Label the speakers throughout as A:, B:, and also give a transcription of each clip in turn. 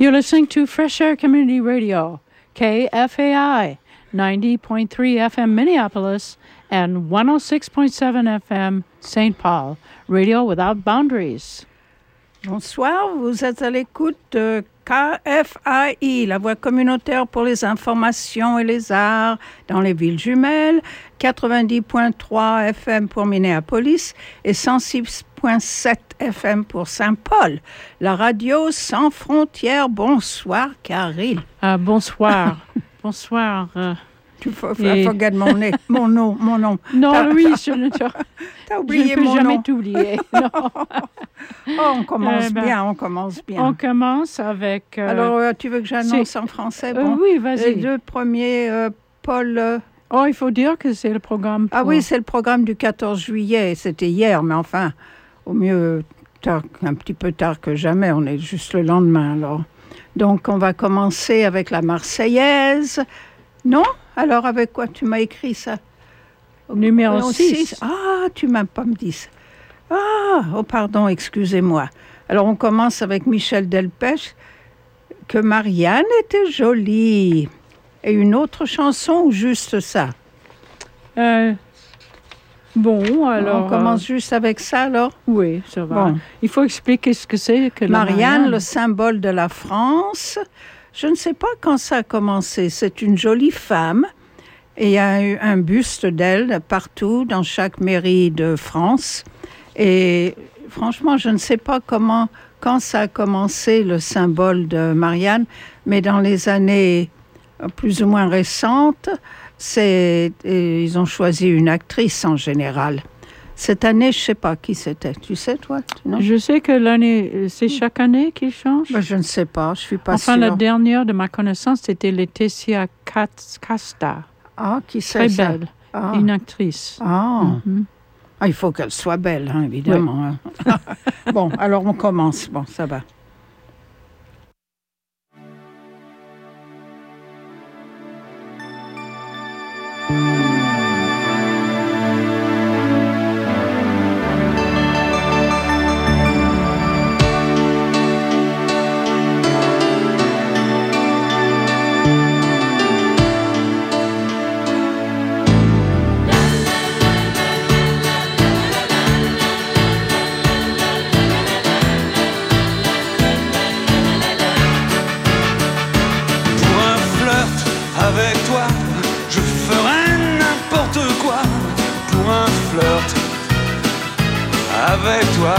A: You're listening to Fresh Air Community Radio, KFAI, 90.3 FM Minneapolis and 106.7 FM St. Paul, Radio Without Boundaries.
B: Bonsoir, vous êtes à l'écoute de KFAI, la voix communautaire pour les informations et les arts dans les villes jumelles, 90.3 FM pour Minneapolis et 106.7 FM pour Saint-Paul. La radio sans frontières. Bonsoir, Caril.
A: Bonsoir. Bonsoir.
B: Tu forget mon nom.
A: Non, oui,
B: t'as oublié
A: mon nom. Je ne peux jamais
B: t'oublier. On commence bien.
A: On commence avec...
B: Alors, tu veux que j'annonce en français?
A: Oui, vas-y.
B: Les deux premiers, Paul...
A: Oh, il faut dire que c'est le programme
B: Ah oui, c'est le programme du 14 juillet. C'était hier, mais enfin, au mieux, un petit peu tard que jamais. On est juste le lendemain, alors. Donc, on va commencer avec la Marseillaise. Non? Alors, avec quoi tu m'as écrit ça?
A: Numéro 6.
B: Ah, tu m'as pas dit ça. Ah, oh pardon, excusez-moi. Alors, on commence avec Michel Delpech, que Marianne était jolie. Et une autre chanson ou juste ça?
A: Bon, alors...
B: On commence juste avec ça, alors?
A: Oui, ça va. Bon. Il faut expliquer ce que c'est que
B: Marianne, le symbole de la France. Je ne sais pas quand ça a commencé. C'est une jolie femme et il y a eu un buste d'elle partout dans chaque mairie de France. Et franchement, je ne sais pas quand ça a commencé, le symbole de Marianne, mais dans les années plus ou moins récentes, ils ont choisi une actrice en général. Cette année, je ne sais pas qui c'était. Tu sais, toi? Non?
A: Je sais que l'année, c'est chaque année qu'il change.
B: Ben, je ne sais pas, je ne suis pas sûre.
A: Enfin, la dernière de ma connaissance, c'était Laetitia Casta.
B: Ah, qui c'est
A: très
B: ça?
A: Belle, une actrice.
B: Ah. Mm-hmm. Ah, il faut qu'elle soit belle, hein, évidemment. Oui. Hein. Bon, alors on commence. Bon, ça va.
C: Avec toi,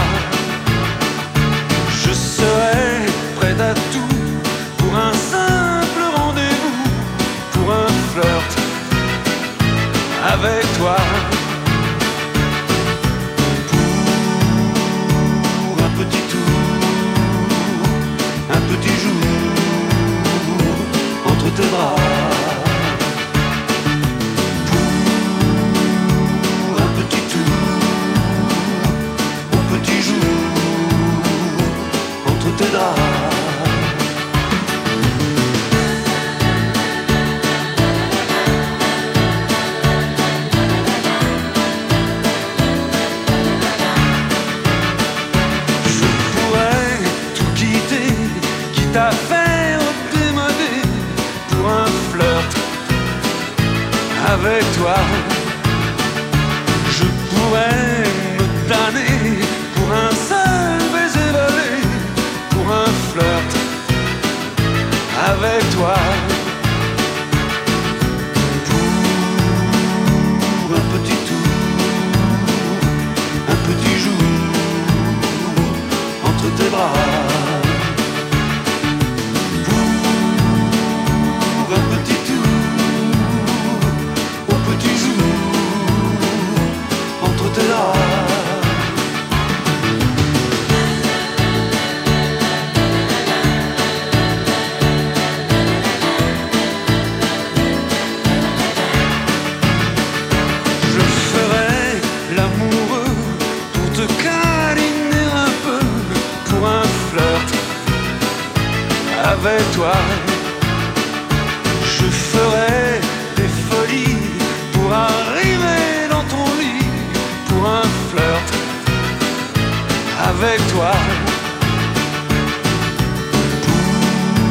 C: je serai prêt à tout pour un simple rendez-vous, pour un flirt avec toi, pour un petit tour, un petit jour entre tes bras. Tes draps. Je pourrais tout quitter, quitte à faire démoder pour un flirt avec toi. Je pourrais me damner pour un seul baiser volé, un flirt avec toi, pour un petit tour, un petit jour entre tes bras, pour un petit tour, un petit jour entre tes bras. Avec toi, je ferai des folies pour arriver dans ton lit, pour un flirt avec toi,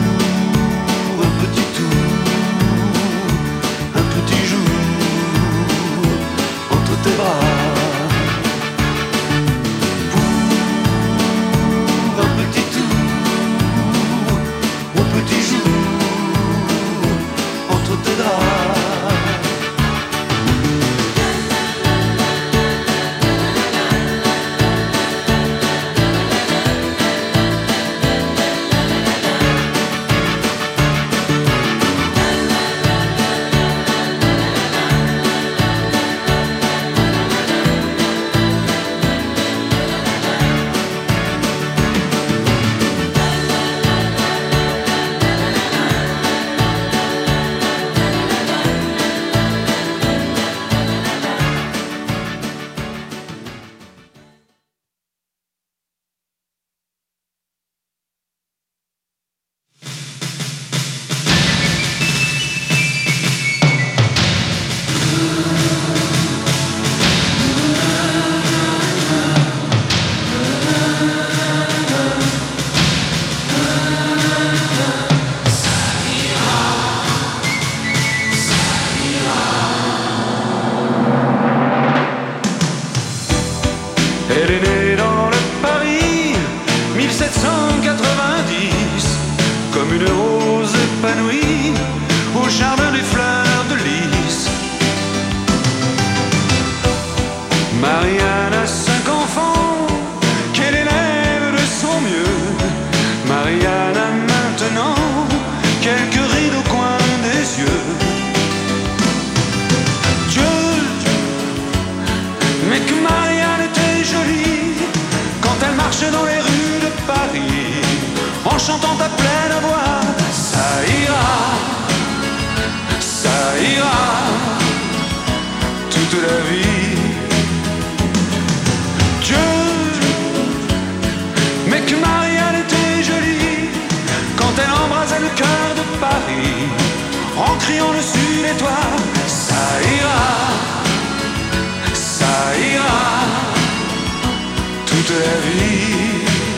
C: s'épanouit au jardin des fleurs de lys. Marianne a 5 enfants qu'elle élève de son mieux. Marianne a maintenant quelques rides au coin des yeux. Dieu, mais que Marianne était jolie quand elle marchait dans les rues de Paris, en chantant à pleine voix. Ça ira, toute la vie. Dieu, mais que Marianne était jolie quand elle embrasait le cœur de Paris, en criant dessus les toits. Ça ira, toute la vie.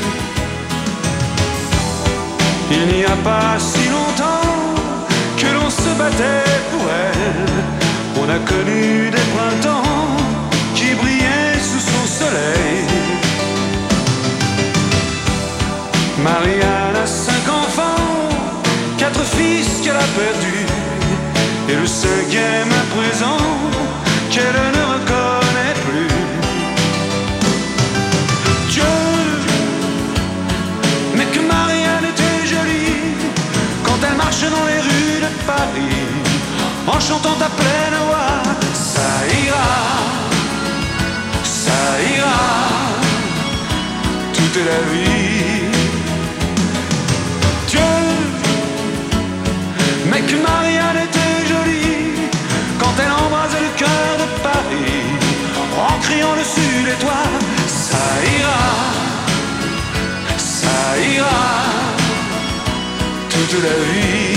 C: Il n'y a pas si longtemps que l'on se battait pour elle. On a connu des printemps qui brillaient sous son soleil. Marianne a 5 enfants, 4 fils qu'elle a perdus, et le 5e à présent qu'elle ne reconnaît plus. Dieu, mais que Marianne était jolie quand elle marchait dans les rues de Paris, en chantant à pleine voix. Ça ira, toute la vie. Dieu, mais que Marianne était jolie quand elle embrasait le cœur de Paris, en criant dessus les toits. Ça ira, toute la vie.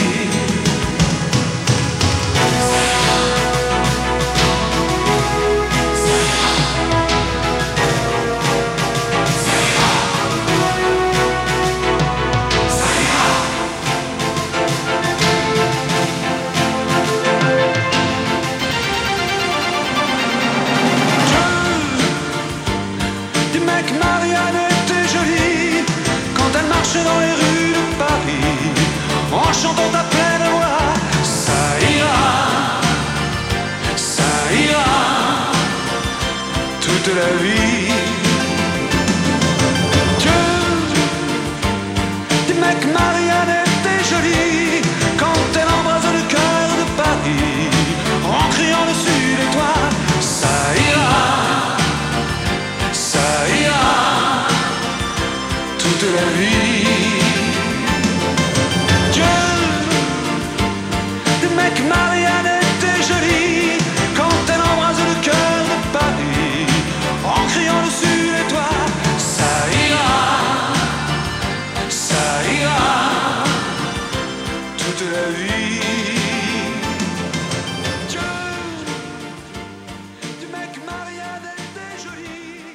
C: Dans les rues de Paris, en chantant à pleine voix. Ça ira, toute la vie. Dieu, dis-moi que Marianne était jolie quand elle embrase le cœur de Paris, en criant dessus les toits. Ça ira, toute la vie. Marianne était jolie quand elle embrase le cœur de Paris, en criant dessus les toits. Ça ira, toute la vie. Dieu, du mec Marianne était jolie.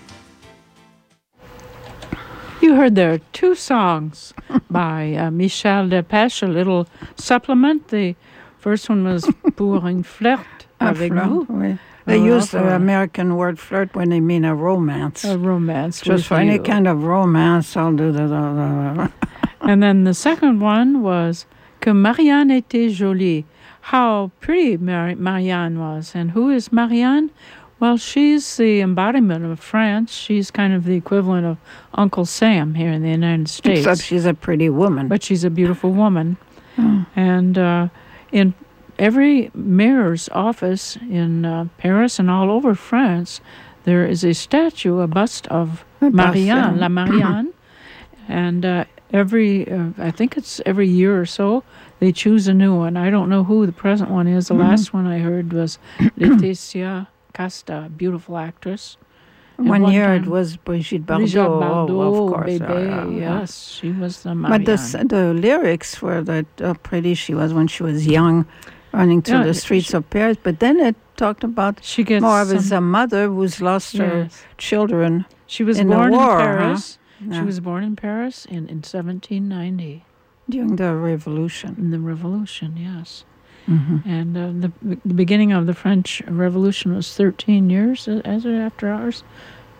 A: You heard there 2 songs by Michel Delpech, a little supplement. The first one was Pour un flirt avec vous.
B: Oui. They use the American word flirt when they mean a romance.
A: A romance.
B: Just for any kind of romance, I'll do that.
A: And then the second one was Que Marianne était jolie. How pretty Marianne was. And who is Marianne? Well, she's the embodiment of France. She's kind of the equivalent of Uncle Sam here in the United States.
B: Except she's a pretty woman.
A: But she's a beautiful woman. And in every mayor's office in Paris and all over France, there is a statue, a bust of Marianne, La Marianne. And I think it's every year or so, they choose a new one. I don't know who the present one is. The last one I heard was Laetitia Casta, beautiful actress.
B: One year it was Brigitte Bardot, of course.
A: Bébé, yes, she was the Marianne.
B: But the lyrics were that pretty she was when she was young, running through the streets of Paris. But then it talked about
A: she gets
B: more of as a mother who's lost her children.
A: She was
B: in
A: born
B: the war,
A: in Paris.
B: Huh?
A: She was born in Paris in 1790.
B: During the Revolution.
A: In the Revolution, yes.
B: Mm-hmm.
A: And the beginning of the French Revolution was 13 years after ours.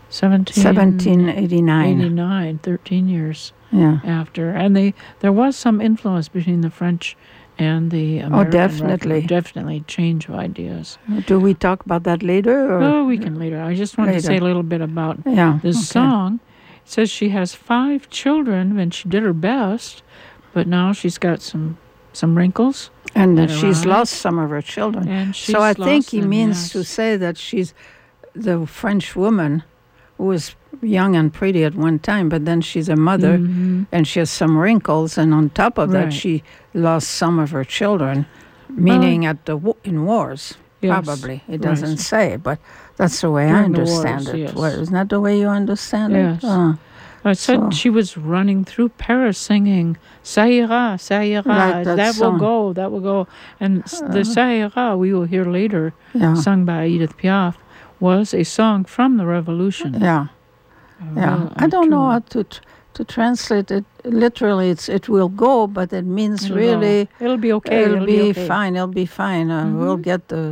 A: 1789, 13 years after. And there was some influence between the French and the American. Definitely change of ideas.
B: Do we talk about that later? Or?
A: We can later. I just wanted to say a little bit about this song. It says she has 5 children and she did her best, but now she's got some wrinkles.
B: And she's lost some of her children. So I think he means to say that she's the French woman who was young and pretty at one time, but then she's a mother and she has some wrinkles, and on top of that she lost some of her children, meaning in wars. Probably. It doesn't say, but that's the way I understand it. Well, isn't that the way you understand it?
A: I said she was running through Paris singing "Ça ira, ça ira."
B: Right,
A: that will go, that will go. And the "Ça ira" we will hear later, sung by Edith Piaf, was a song from the Revolution.
B: I don't know how to translate it. Literally, it will go, but it means really
A: it'll be okay.
B: It'll be fine. It'll be fine. We'll get the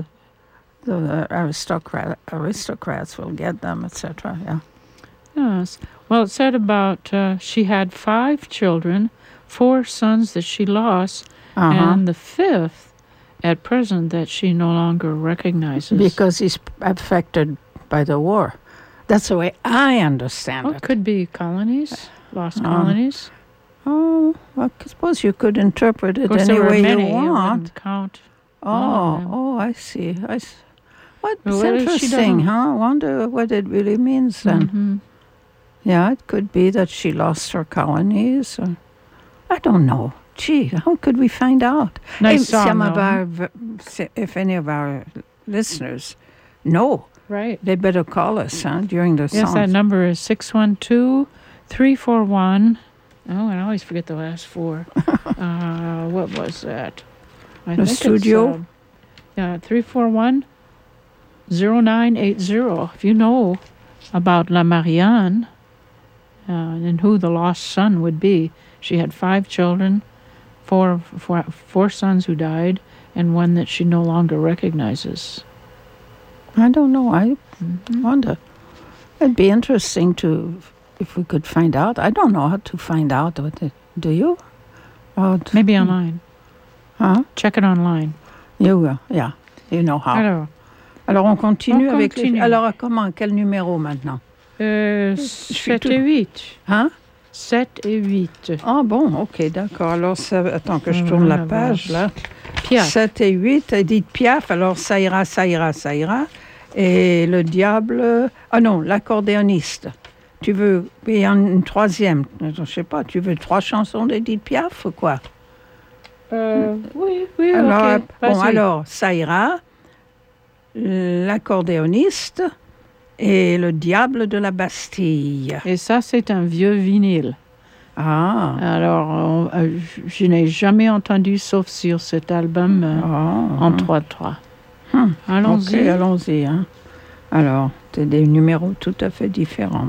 B: aristocrats will get them, etc.
A: Yes. Well, it said about she had 5 children, 4 sons that she lost, and the 5th at present that she no longer recognizes.
B: Because he's affected by the war. That's the way I understand it.
A: It could be colonies, lost colonies.
B: I suppose you could interpret it any way you want.
A: Count.
B: I see. It's interesting, huh? I wonder what it really means then. Yeah, it could be that she lost her colonies. I don't know. Gee, how could we find out?
A: Nice
B: If any of our listeners know, they better call us during the song.
A: Yes, that number is 612-341. Oh, I always forget the last 4. What was that? I think
B: studio?
A: 341-0980. If you know about La Marianne and who the lost son would be. She had 5 children, four sons who died, and one that she no longer recognizes.
B: I don't know. I wonder. It'd be interesting if we could find out. I don't know how to find out. Do you?
A: Maybe online. Check it online.
B: You will, yeah. You know how. Alors on continue avec les... Alors comment? Quel numéro maintenant?
A: 7 et 8. 7 et 8.
B: Ah bon, ok, d'accord. Alors, attends que je tourne la page, là.
A: Piaf.
B: 7 et 8, Edith Piaf. Alors, ça ira, ça ira, ça ira. Et le diable... Ah non, l'accordéoniste. Tu veux... Et une troisième. Je ne sais pas, tu veux 3 chansons d'Edith Piaf ou quoi?
A: Oui,
B: alors,
A: ok.
B: Bon, alors, ça ira. L'accordéoniste et le diable de la Bastille.
A: Et ça, c'est un vieux vinyle. Alors, je n'ai jamais entendu, sauf sur cet album en 3/3. Allons-y.
B: Ok, allons-y. Alors, c'est des numéros tout à fait différents.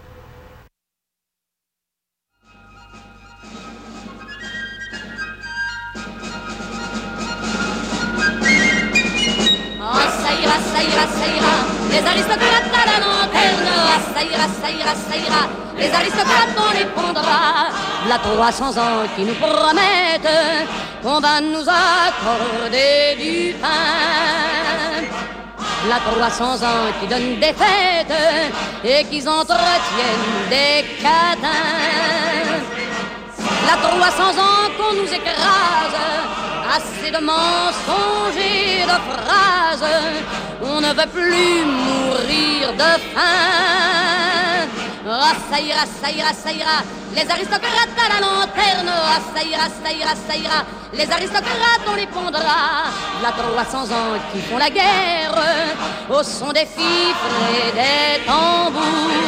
D: Les aristocrates à la lanterne, ça ira, ça ira, ça ira. Les aristocrates on les pondra. La 300 ans qui nous promettent qu'on va nous accorder du pain. La 300 ans qui donnent des fêtes et qui entretiennent des cadins. La 300 ans qu'on nous écrase, assez de mensonges et de phrases. On ne veut plus mourir de faim. Ah, ça ira, ça ira, ça ira. Les aristocrates à la lanterne. Ah, ça ira, ça ira, ça ira. Les aristocrates, on les pondra. La 300 ans qui font la guerre au son des fifres et des tambours.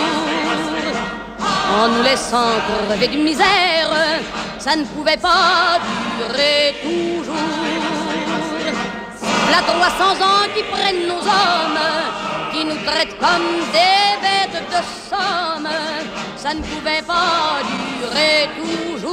D: En nous laissant crever de misère, ça ne pouvait pas durer toujours. La 300 ans qui prennent nos hommes, qui nous traitent comme des bêtes de somme, ça ne pouvait pas durer toujours.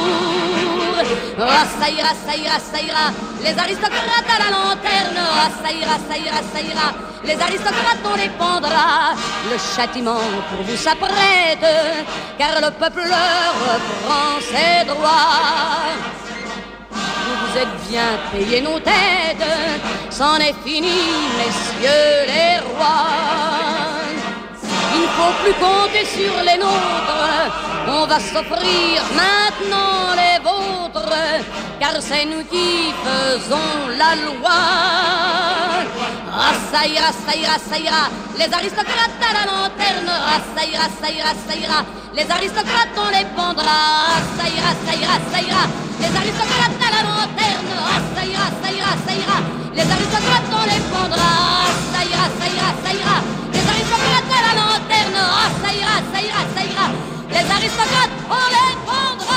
D: Ah, ça ira, ça ira, ça ira. Les aristocrates à la lanterne. Ah, ça ira, ça ira, ça ira. les aristocrates on les pendra. Le châtiment pour vous s'apprête, car le peuple leur reprend ses droits. Vous êtes bien payés nos têtes, c'en est fini, messieurs les rois. Il ne faut plus compter sur les nôtres, on va s'offrir maintenant les vôtres, car c'est nous qui faisons la loi. Ah, ça ira, ça ira, ça ira, les aristocrates à la lanterne. Ah, ça ira, ça ira, ça ira, les aristocrates on les pendra. Ah, ça ira, ça ira, ça ira, les aristocrates à la lanterne. Ah, ça ira, ça ira, ça ira, les aristocrates on les pendra. Ah, ça ira, ça ira, ça ira, les aristocrates à la lanterne. Ah, ça ira, ça ira, ça ira, les aristocrates on les pendra.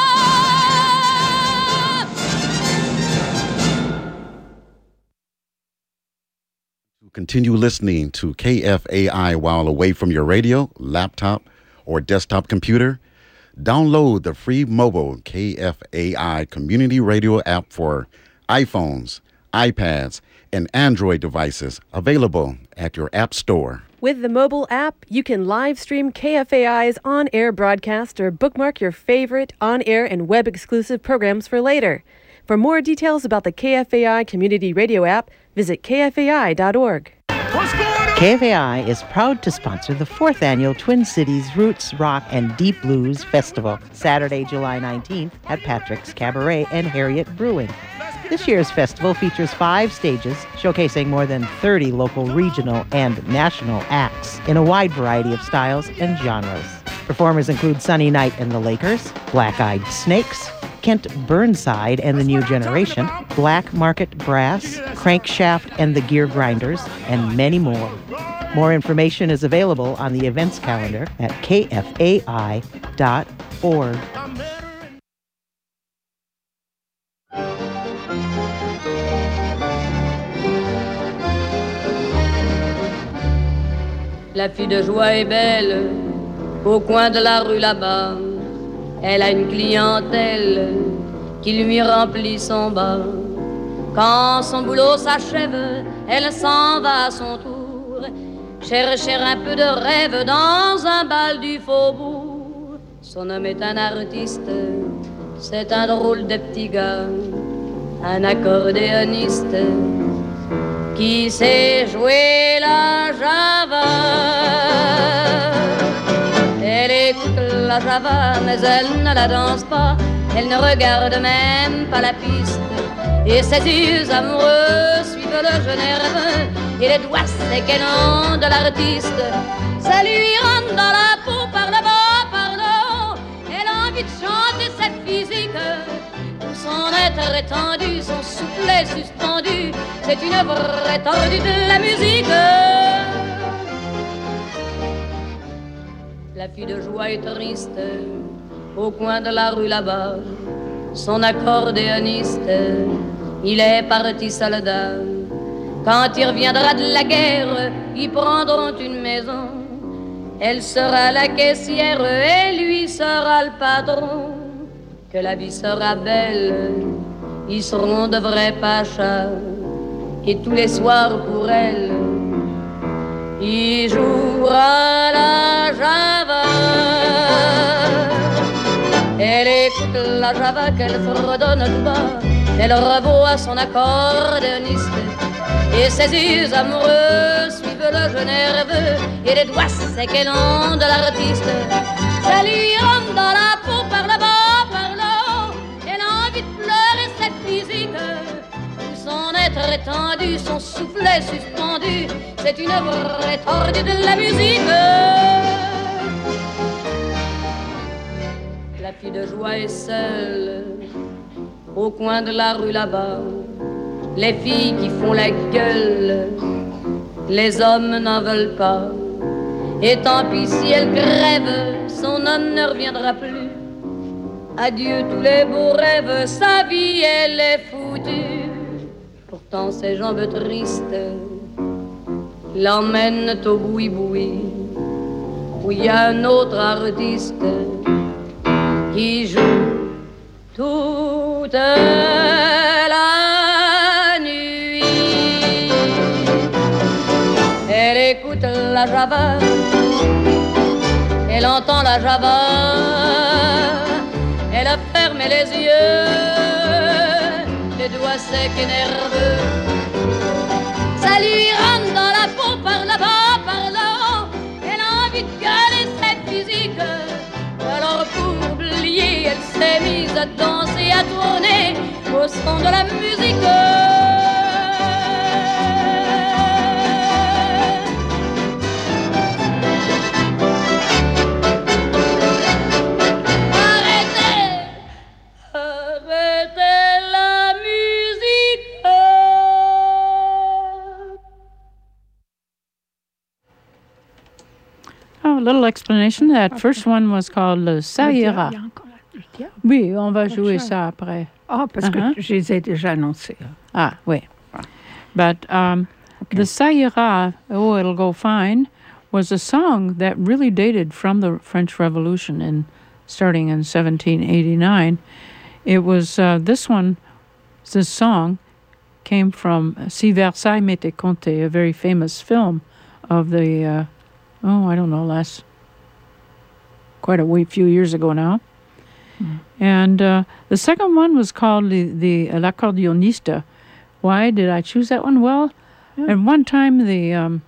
E: Continue listening to KFAI while away from your radio, laptop, or desktop computer. Download the free mobile KFAI community radio app for iPhones, iPads, and Android devices, available at your app store.
F: With the mobile app, you can live stream KFAI's on-air broadcast or bookmark your favorite on-air and web-exclusive programs for later. For more details about the KFAI Community Radio app, visit kfai.org.
G: KFAI is proud to sponsor the 4th annual Twin Cities Roots, Rock, and Deep Blues Festival, Saturday, July 19th at Patrick's Cabaret and Harriet Brewing. This year's festival features 5 stages showcasing more than 30 local, regional, and national acts in a wide variety of styles and genres. Performers include Sunny Night and the Lakers, Black Eyed Snakes, Kent Burnside and the New Generation, Black Market Brass, Crankshaft and the Gear Grinders, and many more. More information is available on the events calendar at kfai.org.
D: La fille de joie est belle, au coin de la rue là-bas. Elle a une clientèle qui lui remplit son bas. Quand son boulot s'achève, elle s'en va à son tour chercher un peu de rêve dans un bal du faubourg. Son homme est un artiste, c'est un drôle de petit gars, un accordéoniste qui sait jouer la java. Elle écoute la java, mais elle ne la danse pas. Elle ne regarde même pas la piste. Et ses yeux amoureux suivent le jeu nerveux. Et les doigts séquennants de l'artiste, ça lui rentre dans la peau par le bas, par le haut. Elle a envie de chanter cette physique. Tout son être étendu, son soufflet suspendu. C'est une vraie tordue de la musique. La fille de joie est triste, au coin de la rue là-bas. Son accordéoniste, il est parti soldat. Quand il reviendra de la guerre, ils prendront une maison. Elle sera la caissière et lui sera le patron. Que la vie sera belle, ils seront de vrais pachas. Et tous les soirs pour elle, il jouera la java. Elle écoute la java qu'elle fredonne tout bas. Elle revoit son accordéoniste. Et ses yeux amoureux suivent le jeu nerveux. Et les doigts séquennants de l'artiste, ça lui rentre dans la peau par le bas, par le haut. Elle a envie de pleurer cette physique. Son être étendu, son soufflet suspendu, c'est une vraie tordue de la musique. La fille de joie est seule, au coin de la rue là-bas. Les filles qui font la gueule, les hommes n'en veulent pas. Et tant pis si elle crève, son homme ne reviendra plus. Adieu tous les beaux rêves, sa vie elle est foutue. Pourtant ses jambes tristes l'emmènent au boui-boui, où il y a un autre artiste qui joue toute la nuit. la Java. Elle entend la Java. Elle a fermé les yeux, les doigts secs et nerveux. Ça lui rentre dans la peau par là-bas, par là-haut. Elle a envie de gueuler cette musique. Alors pour oublier, elle s'est mise à danser, à tourner au son de la musique.
A: A little explanation. That first one was called Le Ça ira. Oui, on va jouer ça après.
B: Ah, parce que je les ai déjà annoncés.
A: Ah, oui. But the Ça ira, Oh, It'll Go Fine, was a song that really dated from the French Revolution starting in 1789. It was, this song came from Si Versailles m'était compté, a very famous film of the, quite a few years ago now. Mm. And the second one was called the L'Accordionista. Why did I choose that one? Well, at one time the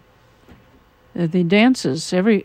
A: dances, every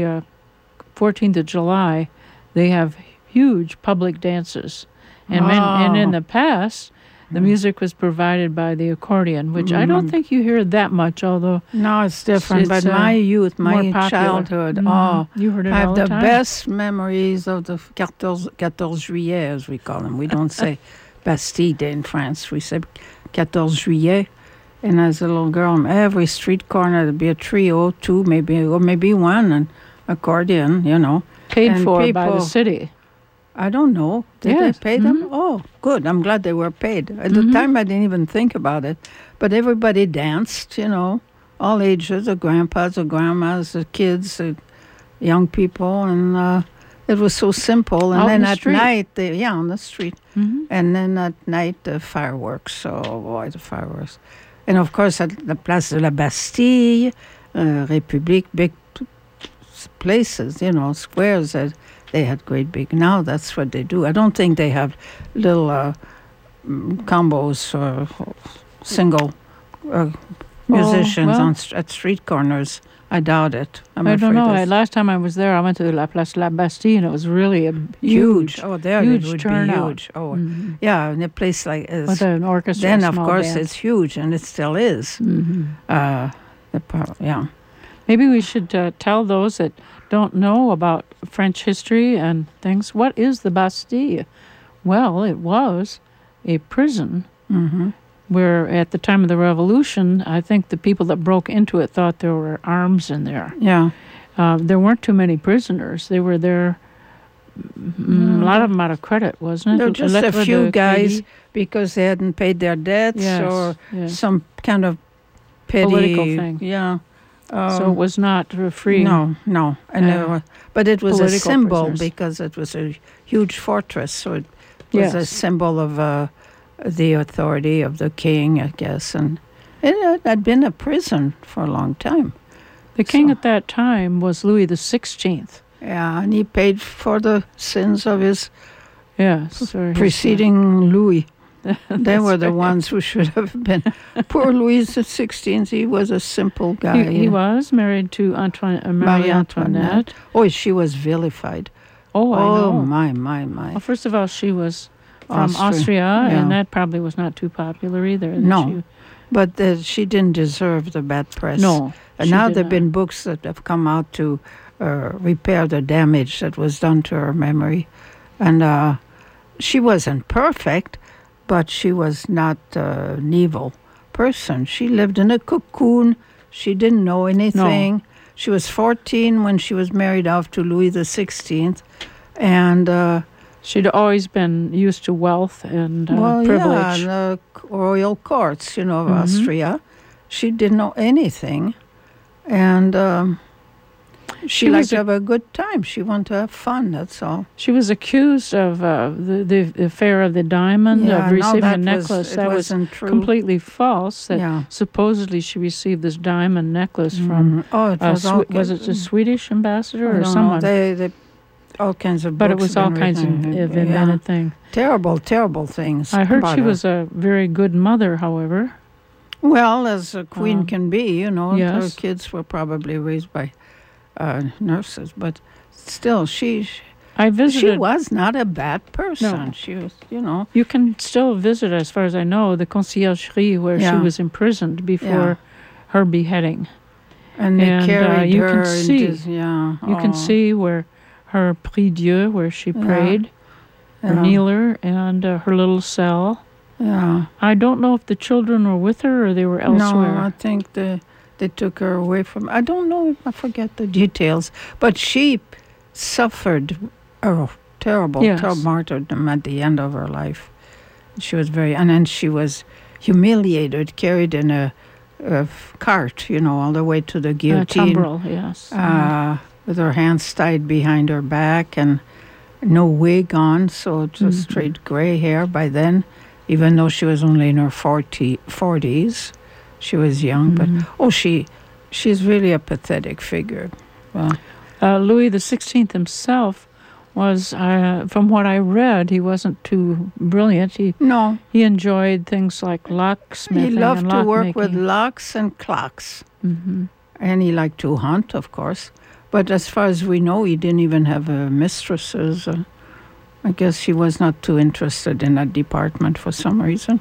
A: 14th of July, they have huge public dances. And in the past, the music was provided by the accordion, which I don't think you hear that much, although...
B: No, it's different. But my youth, my childhood,
A: you heard it
B: I have
A: all the
B: the
A: time.
B: best memories of the 14 Juillet, as we call them. We don't say Bastille Day in France. We say 14 Juillet. And as a little girl, on every street corner, there'd be a trio, two, maybe one, and accordion,
A: Paid
B: and
A: for by the city.
B: I don't know. Did they pay them? Oh, good. I'm glad they were paid. At the time, I didn't even think about it. But everybody danced, all ages, the grandpas, the grandmas, the kids, the young people. And it was so simple. And then at night, on the street. Mm-hmm. And then at night, the fireworks. Oh, boy, the fireworks. And, of course, at the Place de la Bastille, République, big places, squares that they had great big. Now that's what they do. I don't think they have little combos or single musicians at street corners. I doubt it.
A: I don't know. Last time I was there, I went to La Place de la Bastille, and it was really a huge
B: Oh, there
A: huge
B: it would
A: turnout.
B: be huge. Oh, yeah, in a place like this.
A: With an orchestra,
B: then, of
A: small
B: course,
A: band.
B: it's huge, and it still is. Mm-hmm.
A: Maybe we should tell those that don't know about French history and things. What is the Bastille? Well, it was a prison where at the time of the Revolution, I think the people that broke into it thought there were arms in there.
B: Yeah.
A: There weren't too many prisoners. They were there, a lot of them out of credit, wasn't it?
B: There were just a few guys because they hadn't paid their debts or some kind of petty...
A: political thing.
B: Yeah.
A: So it was not free.
B: No. But it was a symbol
A: prisoners.
B: because it was a huge fortress. So it was a symbol of the authority of the king, I guess. And it had been a prison for a long time.
A: The king at that time was Louis XVI.
B: Yeah, and he paid for the sins of his
A: Louis.
B: preceding Louis. They were the ones who should have been. Poor Louis XVI, he was a simple guy.
A: He was married to Marie Antoinette.
B: Oh, she was vilified.
A: Oh, I know.
B: My.
A: Well, first of all, she was from Austria, and that probably was not too popular either.
B: No, but she didn't deserve the bad press.
A: No.
B: And now there have been books that have come out to repair the damage that was done to her memory. And she wasn't perfect, but she was not an evil person. She lived in a cocoon. She didn't know anything. No. She was 14 when she was married off to Louis XVI. And
A: she'd always been used to wealth and privilege.
B: Yeah, the royal courts, of Austria. She didn't know anything. And She liked to have a good time. She wanted to have fun, that's all.
A: She was accused of the affair of the diamond, of receiving a necklace. That was
B: true.
A: Completely false. That supposedly she received this diamond necklace from, was it the Swedish ambassador or someone?
B: They all kinds of books.
A: But it was all kinds of invented things.
B: Terrible, terrible things.
A: I heard she was a very good mother, however.
B: Well, as a queen can be,
A: Yes.
B: Her kids were probably raised by nurses, but still, she was not a bad person.
A: No.
B: She was,
A: You can still visit, as far as I know, the conciergerie where she was imprisoned before her beheading.
B: And they carried
A: you
B: her.
A: You can see where her prie-dieu, where she prayed, her kneeler, and her little cell.
B: Yeah.
A: I don't know if the children were with her or they were elsewhere.
B: No, I think they took her away from... I don't know, I forget the details. But she suffered a terrible martyrdom at the end of her life. She was and then she was humiliated, carried in a cart, all the way to the guillotine.
A: Tumbrel, yes.
B: With her hands tied behind her back and no wig on, so just straight gray hair by then. Even though she was only in her 40s, she was young. But she's really a pathetic figure. Well,
A: Louis XVI himself was, from what I read, he wasn't too brilliant. He enjoyed things like locksmithing.
B: He loved to work
A: making.
B: with locks and clocks, and he liked to hunt, of course. But as far as we know, he didn't even have mistresses. I guess he was not too interested in that department for some reason.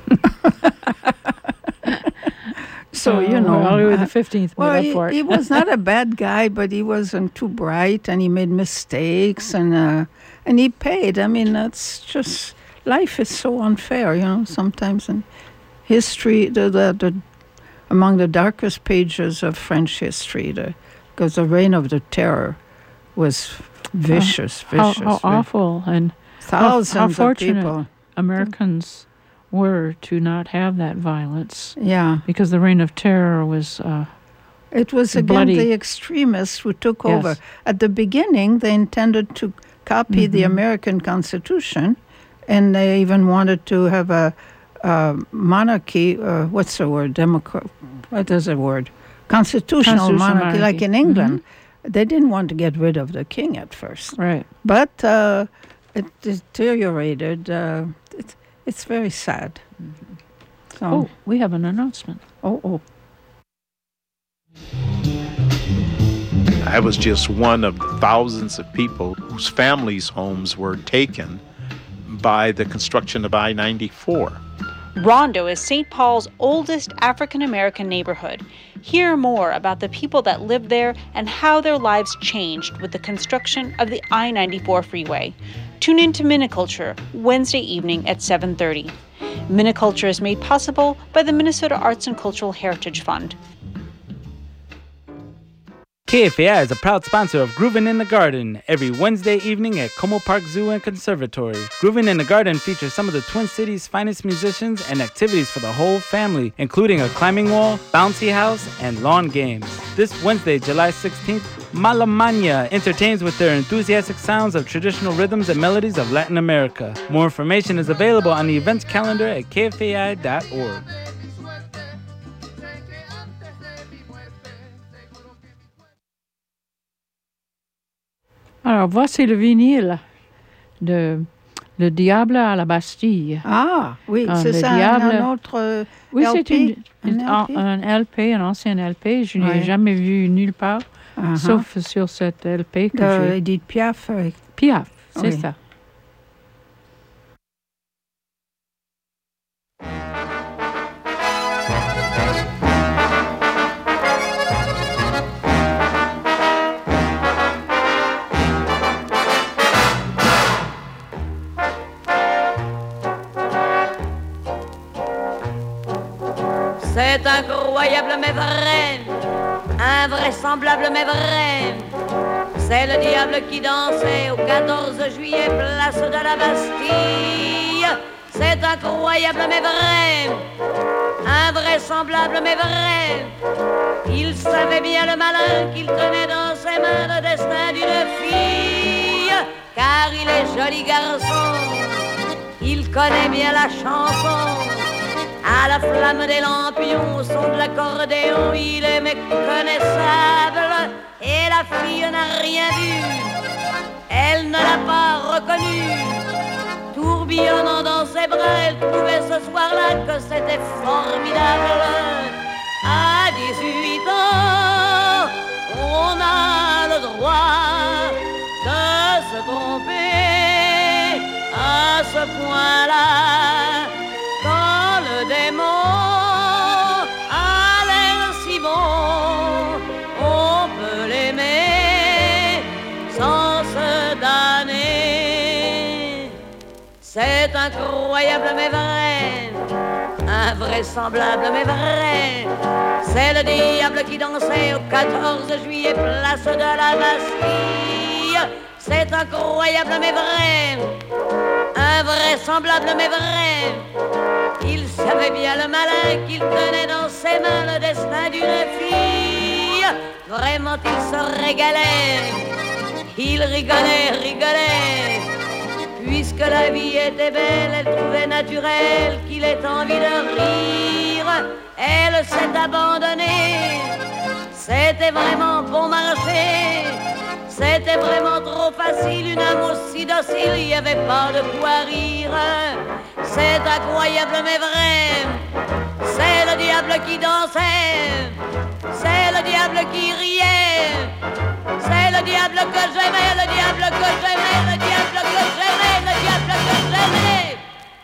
B: So,
A: Louis XV made up for it.
B: He was not a bad guy, but he wasn't too bright, and he made mistakes, and he paid. I mean, that's just... Life is so unfair, sometimes in history, among the darkest pages of French history, because the reign of the terror was... Vicious.
A: How awful and
B: thousands
A: how fortunate
B: of people.
A: Americans were to not have that violence.
B: Yeah.
A: Because the reign of terror was
B: it was
A: bloody.
B: Again the extremists who took over. At the beginning, they intended to copy the American Constitution, and they even wanted to have a monarchy. What's the word? What is the word? Constitutional monarchy, like in England. They didn't want to get rid of the king at first.
A: Right.
B: But it deteriorated. It's very sad. So,
A: we have an announcement.
H: I was just one of the thousands of people whose families' homes were taken by the construction of I-94.
I: Rondo is St. Paul's oldest African-American neighborhood. Hear more about the people that lived there and how their lives changed with the construction of the I-94 freeway. Tune in to Miniculture Wednesday evening at 7:30. Miniculture is made possible by the Minnesota Arts and Cultural Heritage Fund.
J: KFAI is a proud sponsor of Groovin' in the Garden every Wednesday evening at Como Park Zoo and Conservatory. Groovin' in the Garden features some of the Twin Cities' finest musicians and activities for the whole family, including a climbing wall, bouncy house, and lawn games. This Wednesday, July 16th, Malamania entertains with their enthusiastic sounds of traditional rhythms and melodies of Latin America. More information is available on the events calendar at kfai.org.
A: Alors, voici le vinyle de Le Diable à la Bastille.
B: Ah, oui, c'est ça, un autre
A: oui,
B: LP.
A: C'est un LP, un ancien LP. Je n'ai jamais vu nulle part, sauf sur cette LP que j'ai.
B: Edith Piaf.
A: Piaf, c'est ça.
D: C'est incroyable mais vrai, invraisemblable mais vrai. C'est le diable qui dansait au 14 juillet, place de la Bastille. C'est incroyable mais vrai, invraisemblable invraisemblable mais vrai. Il savait bien le malin qu'il tenait dans ses mains le destin d'une fille, car il est joli garçon, il connaît bien la chanson. À la flamme des lampions, au son de l'accordéon, il est méconnaissable et la fille n'a rien vu, elle ne l'a pas reconnu. Tourbillonnant dans ses bras, elle trouvait ce soir-là que c'était formidable. À 18 ans, on a le droit de se tromper à ce point-là. Quand le démon a l'air si bon, on peut l'aimer sans se damner. C'est incroyable mais vrai, invraisemblable mais vrai. C'est le diable qui dansait au 14 juillet, place de la Bastille. C'est incroyable mais vrai, invraisemblable mais vrai. Il savait bien le malin qu'il tenait dans ses mains le destin d'une fille. Vraiment il se régalait, il rigolait. Puisque la vie était belle, elle trouvait naturel qu'il ait envie de rire. Elle s'est abandonnée, c'était vraiment bon marché. C'était vraiment trop facile, une âme aussi docile, il n'y avait pas de quoi rire. C'est incroyable mais vrai, c'est le diable qui dansait, c'est le diable qui riait, c'est le diable que j'aimais, le diable que j'aimais, le diable que j'aimais, le diable que j'aimais.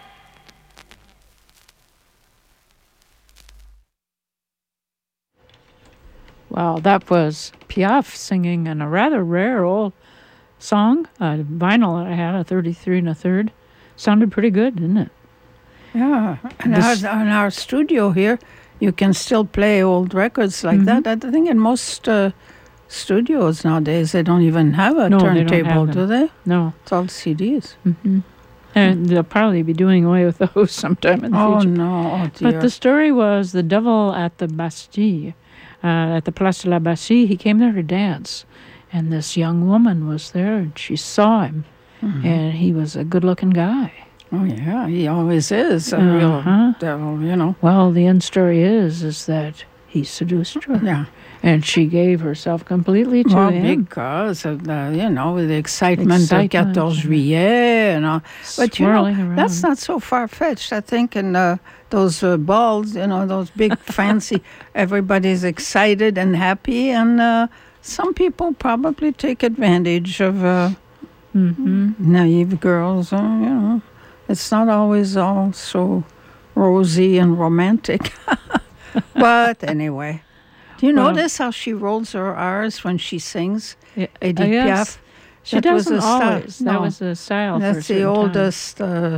A: Wow, that was Piaf singing in a rather rare old song, a vinyl that I had, a 33 1/3. Sounded pretty good, didn't it?
B: Yeah, and in our studio here, you can still play old records like that. I think in most studios nowadays, they don't even have a turntable, do they?
A: No.
B: It's all CDs.
A: Mm-hmm. And they'll probably be doing away with those sometime in the future.
B: Oh, no. Oh, dear.
A: But the story was the devil at the Bastille. At the Place de la Bastille, he came there to dance, and this young woman was there, and she saw him, and he was a good-looking guy.
B: Oh, yeah, he always is a real devil, you know.
A: Well, the end story is that he seduced her.
B: Yeah.
A: And she gave herself completely to him.
B: Because of the excitement of 14 Juillet and all. But
A: around.
B: That's not so far-fetched. I think in those balls, those big fancy, everybody's excited and happy, and some people probably take advantage of naive girls. It's not always all so rosy and romantic. But anyway. Do you notice how she rolls her R's when she sings? Edith Piaf.
A: She doesn't always. That was a style.
B: That's the oldest,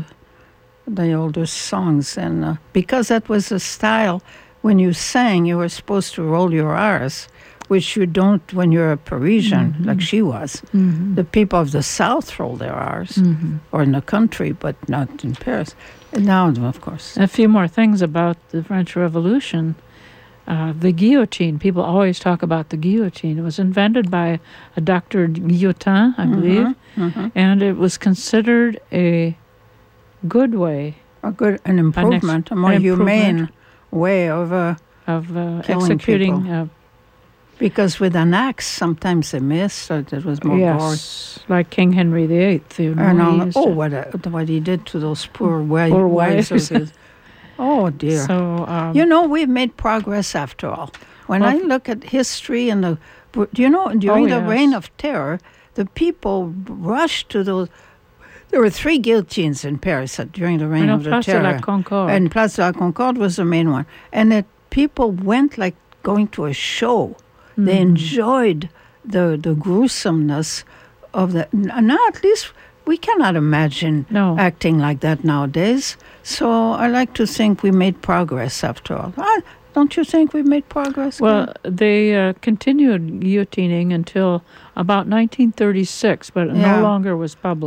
B: songs, and because that was a style, when you sang, you were supposed to roll your R's, which you don't when you're a Parisian, like she was. The people of the South roll their R's, or in the country, but not in Paris. And now, of course.
A: A few more things about the French Revolution. The guillotine, people always talk about the guillotine. It was invented by a Dr. Guillotin, I believe, and it was considered a good way.
B: An improvement, a more humane way of
A: executing
B: people. Because with an axe, sometimes they missed, so it was more gore.
A: Like King Henry VIII.
B: What he did to those poor wives of his. Oh, dear.
A: So,
B: we've made progress after all. When I look at history and during the Reign of Terror, the people rushed to those. There were 3 guillotines in Paris during the Reign of the
A: Place
B: Terror.
A: de la Concorde.
B: And Place de la Concorde was the main one. And people went like going to a show. They enjoyed the gruesomeness of that. Now, at least, we cannot imagine acting like that nowadays. So I like to think we made progress after all. Don't you think we made progress?
A: Well, they continued guillotining until about 1936, but it no longer was public.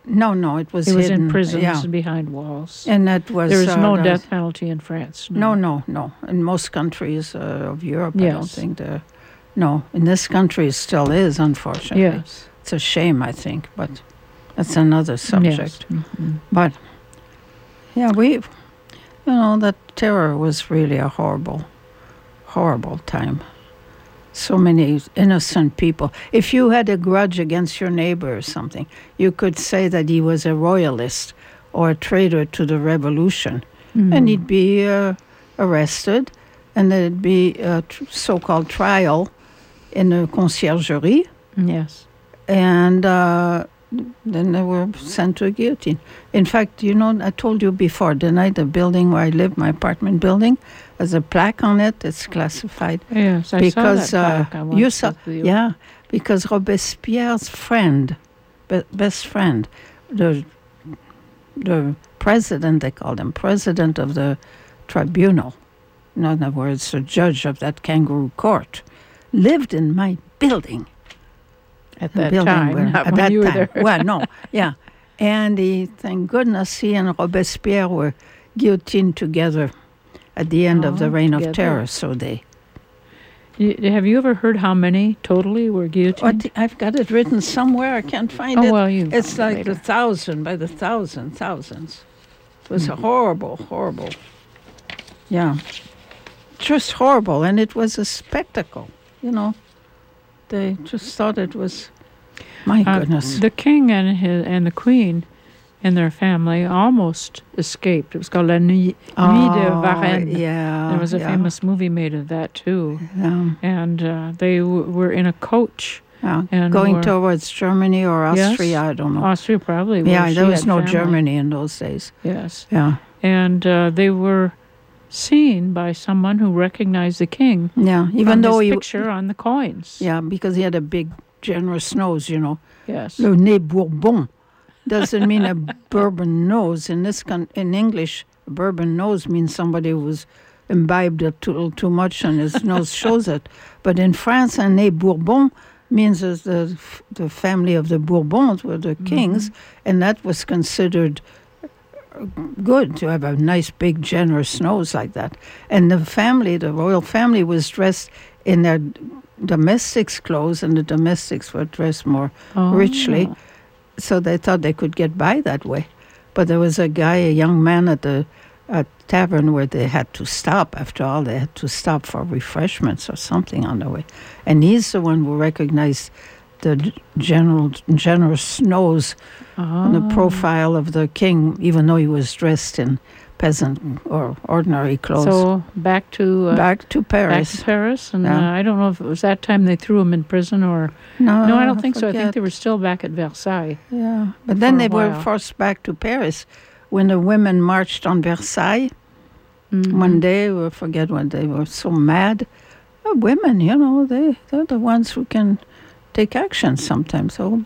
B: No, it was
A: He was
B: hidden.
A: in prisons
B: Yeah.
A: behind walls.
B: And that was...
A: There was no
B: the-
A: death penalty in France.
B: No. In most countries of Europe, I don't
A: Yes.
B: think there... No, in this country it still is, unfortunately.
A: Yes.
B: It's a shame, I think, but that's another subject.
A: Yes. Mhm.
B: But, yeah, that terror was really a horrible, horrible time. So many innocent people. If you had a grudge against your neighbor or something, you could say that he was a royalist or a traitor to the revolution. And he'd be arrested, and there'd be a so-called trial in the conciergerie.
A: Yes.
B: And then they were sent to a guillotine. In fact, I told you before, didn't I? The building where I live, my apartment building, has a plaque on it. It's classified.
A: Yes, I
B: because,
A: saw that plaque. I
B: you
A: once
B: saw,
A: with you.
B: yeah, because Robespierre's friend, best friend, the president, they called him, president of the tribunal, in other words, the judge of that kangaroo court, lived in my building.
A: At that time, not when you were there.
B: Well, no, yeah. And thank goodness, he and Robespierre were guillotined together at the end of the Reign of Terror. So
A: have you ever heard how many totally were guillotined?
B: I've got it written somewhere. I can't find it.
A: Oh, well,
B: it's like
A: later.
B: by the thousands. It was a horrible. Yeah, just horrible, and it was a spectacle. They just thought it was. My goodness.
A: The king and the queen and their family almost escaped. It was called La Nuit de Varennes.
B: Yeah.
A: There was a famous movie made of that too.
B: Yeah.
A: And they were in a coach. And
B: going towards Germany or Austria,
A: yes,
B: I don't know.
A: Austria probably.
B: Yeah, there was no
A: family.
B: Germany in those days.
A: Yes.
B: Yeah.
A: And they were seen by someone who recognized the king.
B: Yeah, even though
A: his picture on the coins.
B: Yeah, because he had a big, generous nose,
A: Yes.
B: Le nez Bourbon doesn't mean a bourbon nose. In English, a bourbon nose means somebody who was imbibed a little too much and his nose shows it. But in France, a nez Bourbon means the family of the Bourbons were the kings, and that was considered good to have a nice, big, generous nose like that. And the royal family was dressed in their domestics' clothes, and the domestics were dressed more richly. So they thought they could get by that way. But there was a young man at a tavern where they had to stop. After all, they had to stop for refreshments or something on the way. And he's the one who recognized the generous nose on the profile of the king, even though he was dressed in peasant or ordinary clothes.
A: So back to Paris.
B: Back to Paris,
A: and I don't know if it was that time they threw him in prison or no. I don't think so. I think they were still back at Versailles.
B: Yeah, but then they were forced back to Paris when the women marched on Versailles. One day, I forget when they were so mad. Women, they're the ones who can take action sometimes. So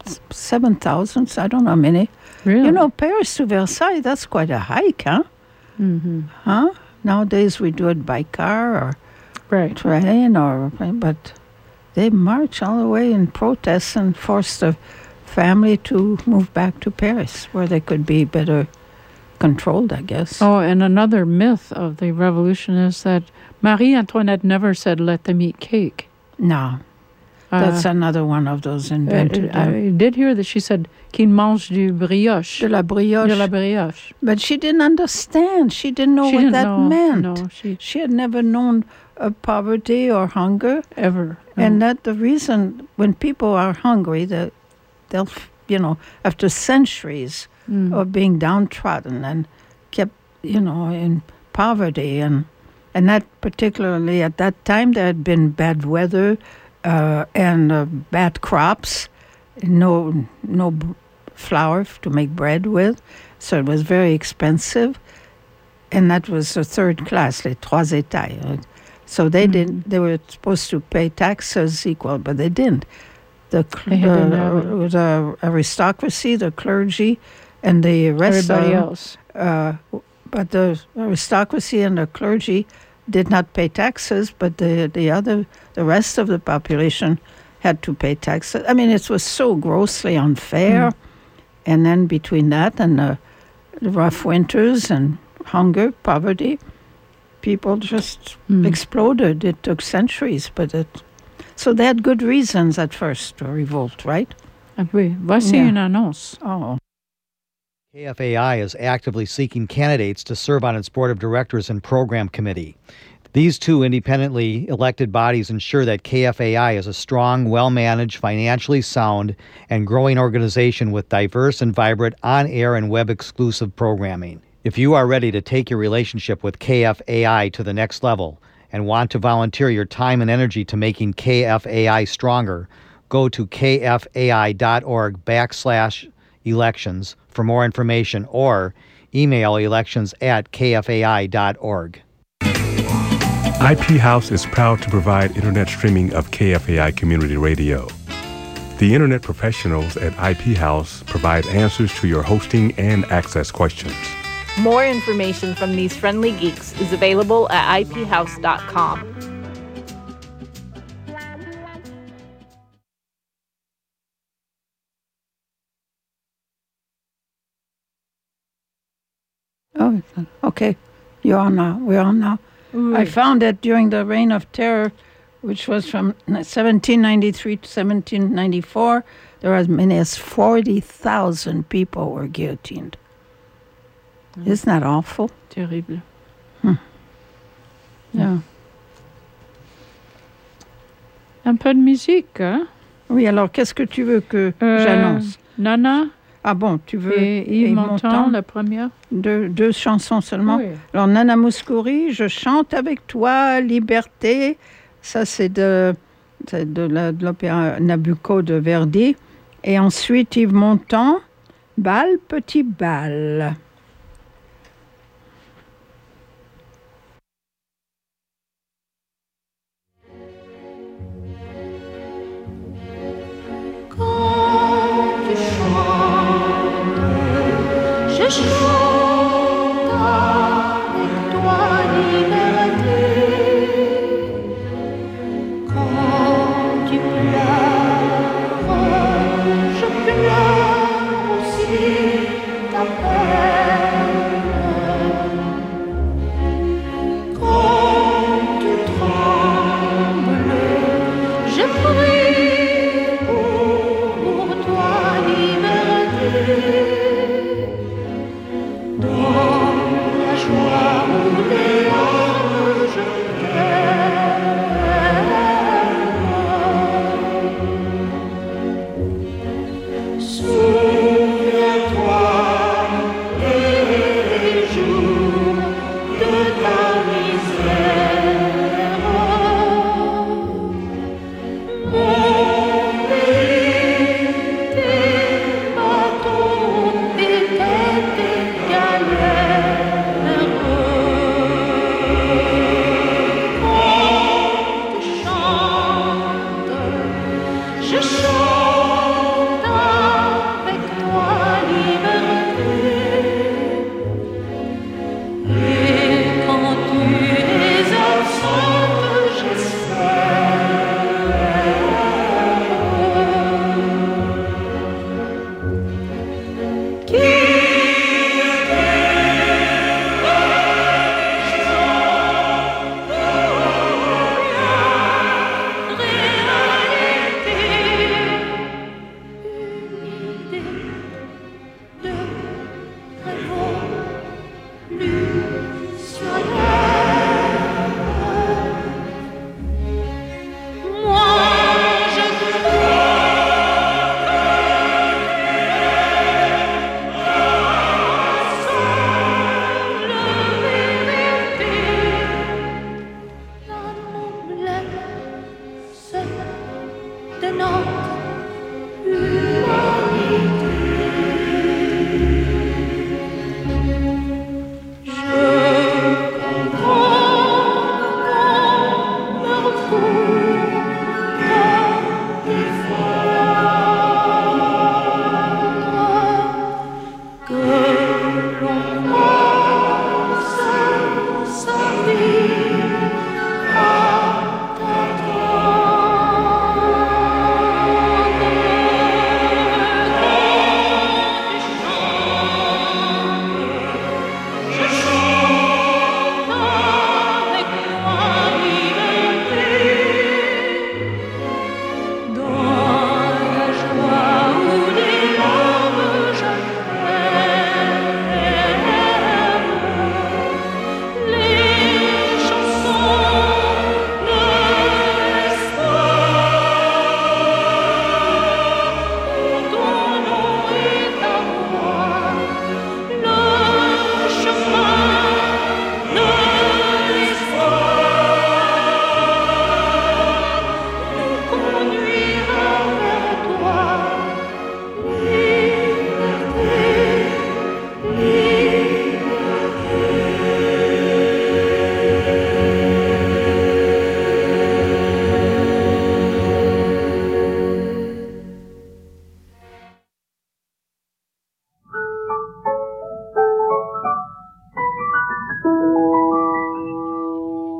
B: 7,000, I don't know how many.
A: Really?
B: Paris to Versailles, that's quite a hike, huh?
A: Mm-hmm.
B: Huh? Nowadays we do it by car or train, but they march all the way in protest and force the family to move back to Paris, where they could be better controlled, I guess.
A: Oh, and another myth of the revolution is that Marie Antoinette never said, "Let them eat cake."
B: No. That's another one of those invented.
A: I did hear that she said, "Qu'ils mangent du brioche."
B: De la brioche.
A: De la brioche.
B: But she didn't understand. She didn't know what that meant.
A: No,
B: she had never known poverty or hunger.
A: Ever.
B: No. And that the reason when people are hungry, they'll, after centuries of being downtrodden and kept, in poverty. And that particularly at that time, there had been bad weather, and bad crops, no flour to make bread with, so it was very expensive, and that was the third class, les trois états. So they didn't. They were supposed to pay taxes equal, but they didn't. The aristocracy, the clergy, and the rest
A: everybody else.
B: But the aristocracy and the clergy did not pay taxes, but the rest of the population had to pay taxes. I mean, it was so grossly unfair, And then between that and the rough winters and hunger, poverty, people just exploded. It took centuries, so they had good reasons at first to revolt, right?
A: Oui, voici une annonce.
B: Oh.
K: KFAI is actively seeking candidates to serve on its board of directors and program committee. These two independently elected bodies ensure that KFAI is a strong, well-managed, financially sound, and growing organization with diverse and vibrant on-air and web-exclusive programming. If you are ready to take your relationship with KFAI to the next level and want to volunteer your time and energy to making KFAI stronger, go to kfai.org/elections for more information or email elections@kfai.org.
L: IP House is proud to provide internet streaming of KFAI Community Radio. The internet professionals at IP House provide answers to your hosting and access questions.
M: More information from these friendly geeks is available at iphouse.com.
B: Oh, okay. You're on now. We're on now.
A: Oui.
B: I found that during the Reign of Terror, which was from 1793 to 1794, there were as many as 40,000 people were guillotined. Isn't that awful?
A: Terrible.
B: Yeah.
A: Un peu de musique, hein?
B: Oui, alors qu'est-ce que tu veux que j'annonce?
A: Nana.
B: Ah bon, tu veux
A: Et Yves Montand, la première?
B: Deux chansons seulement.
A: Oui.
B: Alors, Nana Mouskouri, Je chante avec toi, Liberté. Ça, c'est de l'opéra Nabucco de Verdi. Et ensuite, Yves Montand, Bal, petit bal.
D: Je chante avec toi, liberté. Quand tu pleures, je pleure aussi ta peine.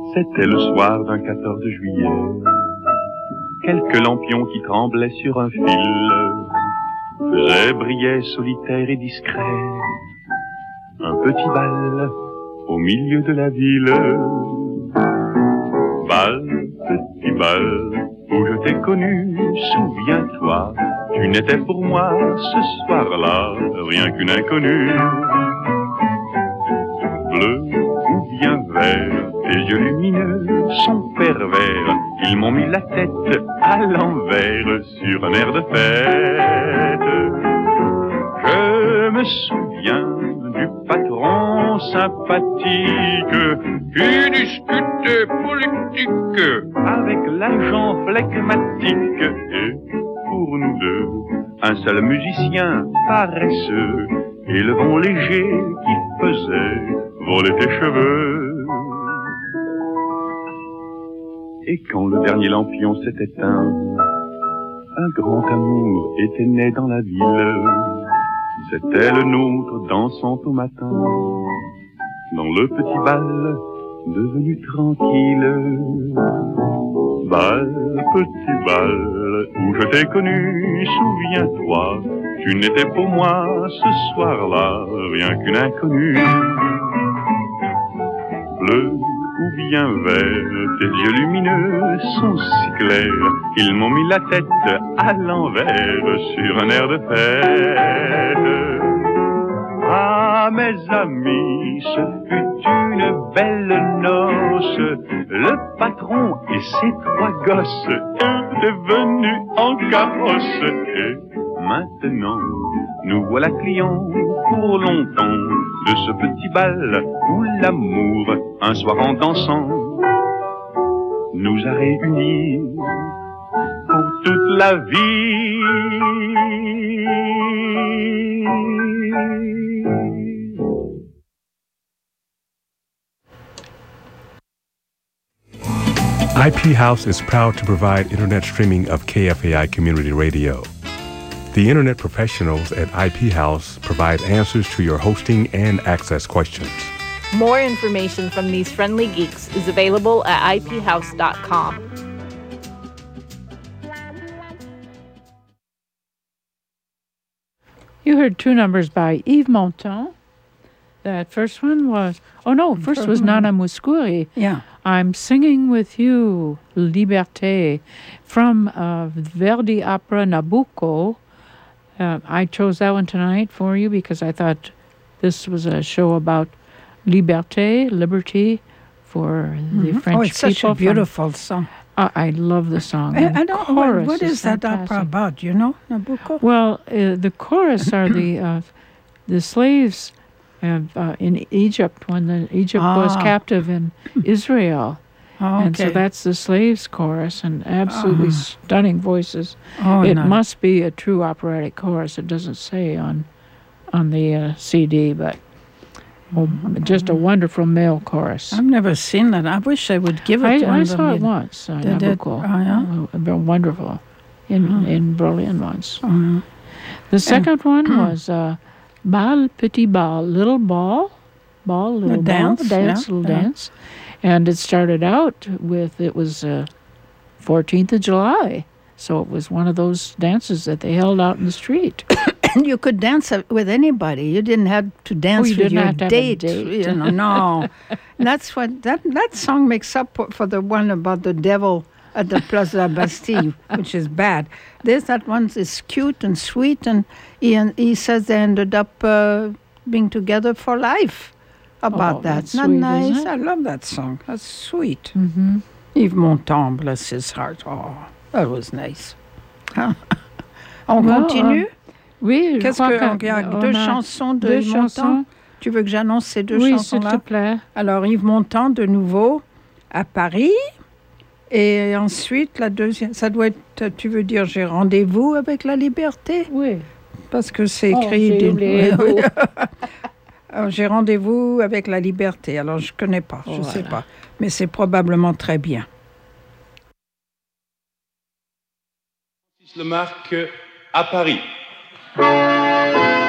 N: C'était le soir d'un 14 juillet. Quelques lampions qui tremblaient sur un fil brillaient solitaires et discrets. Un petit bal au milieu de la ville. Bal, petit bal, où je t'ai connu, souviens-toi, tu n'étais pour moi ce soir-là rien qu'une inconnue. Bleu ou bien vert, tes yeux lumineux sont pervers, ils m'ont mis la tête à l'envers sur un air de fête. Je me souviens du patron sympathique qui discutait politique avec l'agent flegmatique. Et pour nous deux, un seul musicien paresseux et le vent léger qui faisait voler tes cheveux. Et quand le dernier lampion s'est éteint, un grand amour était né dans la ville. C'était le nôtre dansant au matin, dans le petit bal devenu tranquille. Bal, petit bal, où je t'ai connu, souviens-toi, tu n'étais pour moi ce soir-là rien qu'une inconnue. Bleu ou bien vert, tes yeux lumineux sont si clairs, ils m'ont mis la tête à l'envers sur un air de fête. Ah mes amis, ce fut une belle noce, le patron et ses 3 gosses étaient venus en carrosse. Et maintenant, nous voilà clients pour longtemps de ce petit bal où l'amour, un soir en dansant, nous a réunis pour toute la vie.
L: IP House is proud to provide internet streaming of KFAI Community Radio. The internet professionals at IP House provide answers to your hosting and access questions.
M: More information from these friendly geeks is available at iphouse.com.
A: You heard 2 numbers by Yves Montand. That first one was, first was Nana Mouskouri.
B: Yeah.
A: I'm Singing With You, Liberté, from Verdi opera Nabucco. I chose that one tonight for you because I thought this was a show about liberty for the French people.
B: Oh, it's such a beautiful song.
A: I love the song.
B: I don't know, what is that
A: fantastic.
B: opera about, you know, Nabucco?
A: Well, the chorus are the slaves in Egypt when Egypt was captive in Israel. And so that's the slaves chorus, and absolutely stunning voices. It must be a true operatic chorus. It doesn't say on the CD, but just a wonderful male chorus.
B: I've never seen that. I wish I would give it to
A: I saw it once, Nabucco. Wonderful, in Berlin once. The second one was Bal, Petit Bal, Little Ball, Little
B: Dance,
A: Little Dance. And it started out with, it was 14th of July. So it was one of those dances that they held out in the street.
B: And you could dance with anybody. You didn't have to dance with your date. You know, no. And that's what, that song makes up for the one about the devil at the Place de la Bastille, which is bad. That one is cute and sweet, and he says they ended up being together for life. About that.
A: That's
B: Not
A: sweet,
B: nice.
A: isn't it?
B: I love that song. That's sweet. Yves Montand, bless his heart. Oh, that was nice. On continue?
A: Oui,
B: Qu'est-ce qu'il y a deux chansons de Yves Montand. Tu veux que j'annonce ces deux chansons-là?
A: Oui, s'il te plaît.
B: Alors, Yves Montand, de nouveau, à Paris. Et ensuite, la deuxième, ça doit être, tu veux dire, j'ai rendez-vous avec la liberté?
A: Oui.
B: Parce que c'est écrit... Alors, j'ai rendez-vous avec la liberté. Alors, je ne connais pas, je ne sais pas. Mais c'est probablement très bien.
O: Le Marc à Paris.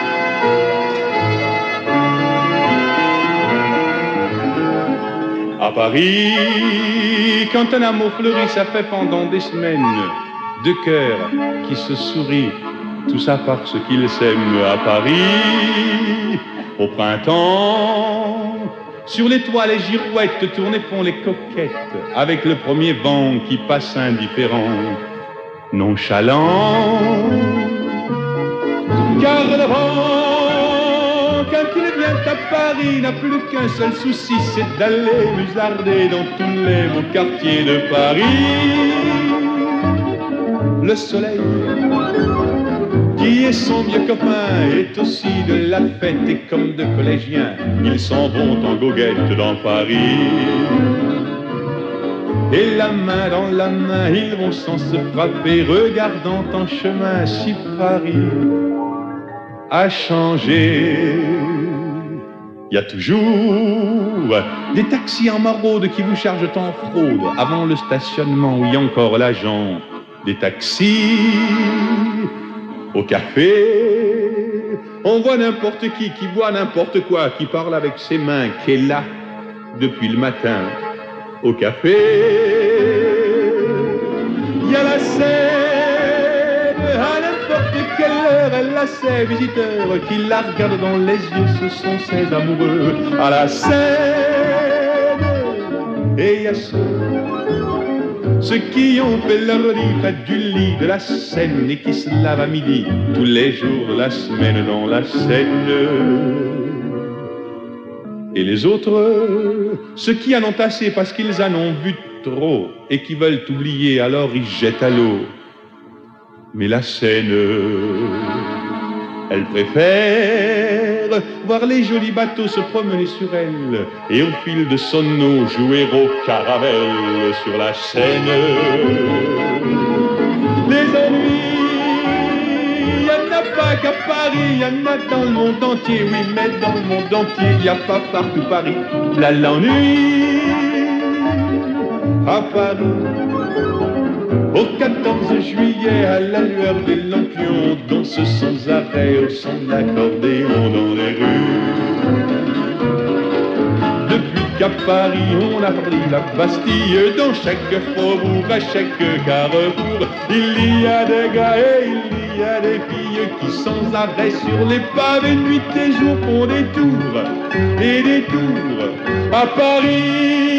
O: À À Paris, quand un amour fleurit, ça fait pendant des semaines deux cœurs qui se sourient, tout ça parce qu'ils s'aiment. À Paris, au printemps, sur les toits les girouettes tournées font les coquettes, avec le premier vent qui passe indifférent, nonchalant. Car le vent, quand il vient à Paris, n'a plus qu'un seul souci, c'est d'aller musarder dans tous les beaux quartiers de Paris. Le soleil, qui est son vieux copain, est aussi de la fête, et comme de collégiens, ils s'en vont en goguette dans Paris. Et la main dans la main, ils vont sans se frapper, regardant en chemin si Paris a changé. Il y a toujours des taxis en maraude qui vous chargent en fraude avant le stationnement où il y a encore l'agent. Des taxis au café, on voit n'importe qui boit n'importe quoi, qui parle avec ses mains, qui est là depuis le matin. Au café, il y a la Seine, à n'importe quelle heure, elle a ses visiteurs qui la regardent dans les yeux, ce sont ses amoureux. À la Seine, et il y a ceux qui ont fait leur lit près du lit de la Seine et qui se lavent à midi tous les jours de la semaine dans la Seine. Et les autres, ceux qui en ont assez parce qu'ils en ont vu trop et qui veulent oublier, alors ils jettent à l'eau. Mais la Seine, elle préfère voir les jolis bateaux se promener sur elle et au fil de son eau jouer au caravelle sur la Seine. Les ennuis, il n'y en a pas qu'à Paris, il y en a dans le monde entier, oui, mais dans le monde entier, il n'y a pas partout Paris. Là, l'ennui à Paris. Au 14 juillet, à la lueur des lampions, on danse sans arrêt au son de l'accordéon dans les rues. Depuis qu'à Paris, on a pris la Bastille, dans chaque faubourg, à chaque carrefour, il y a des gars et il y a des filles qui sans arrêt sur les pavés, nuit et jour, font des tours et des tours à Paris.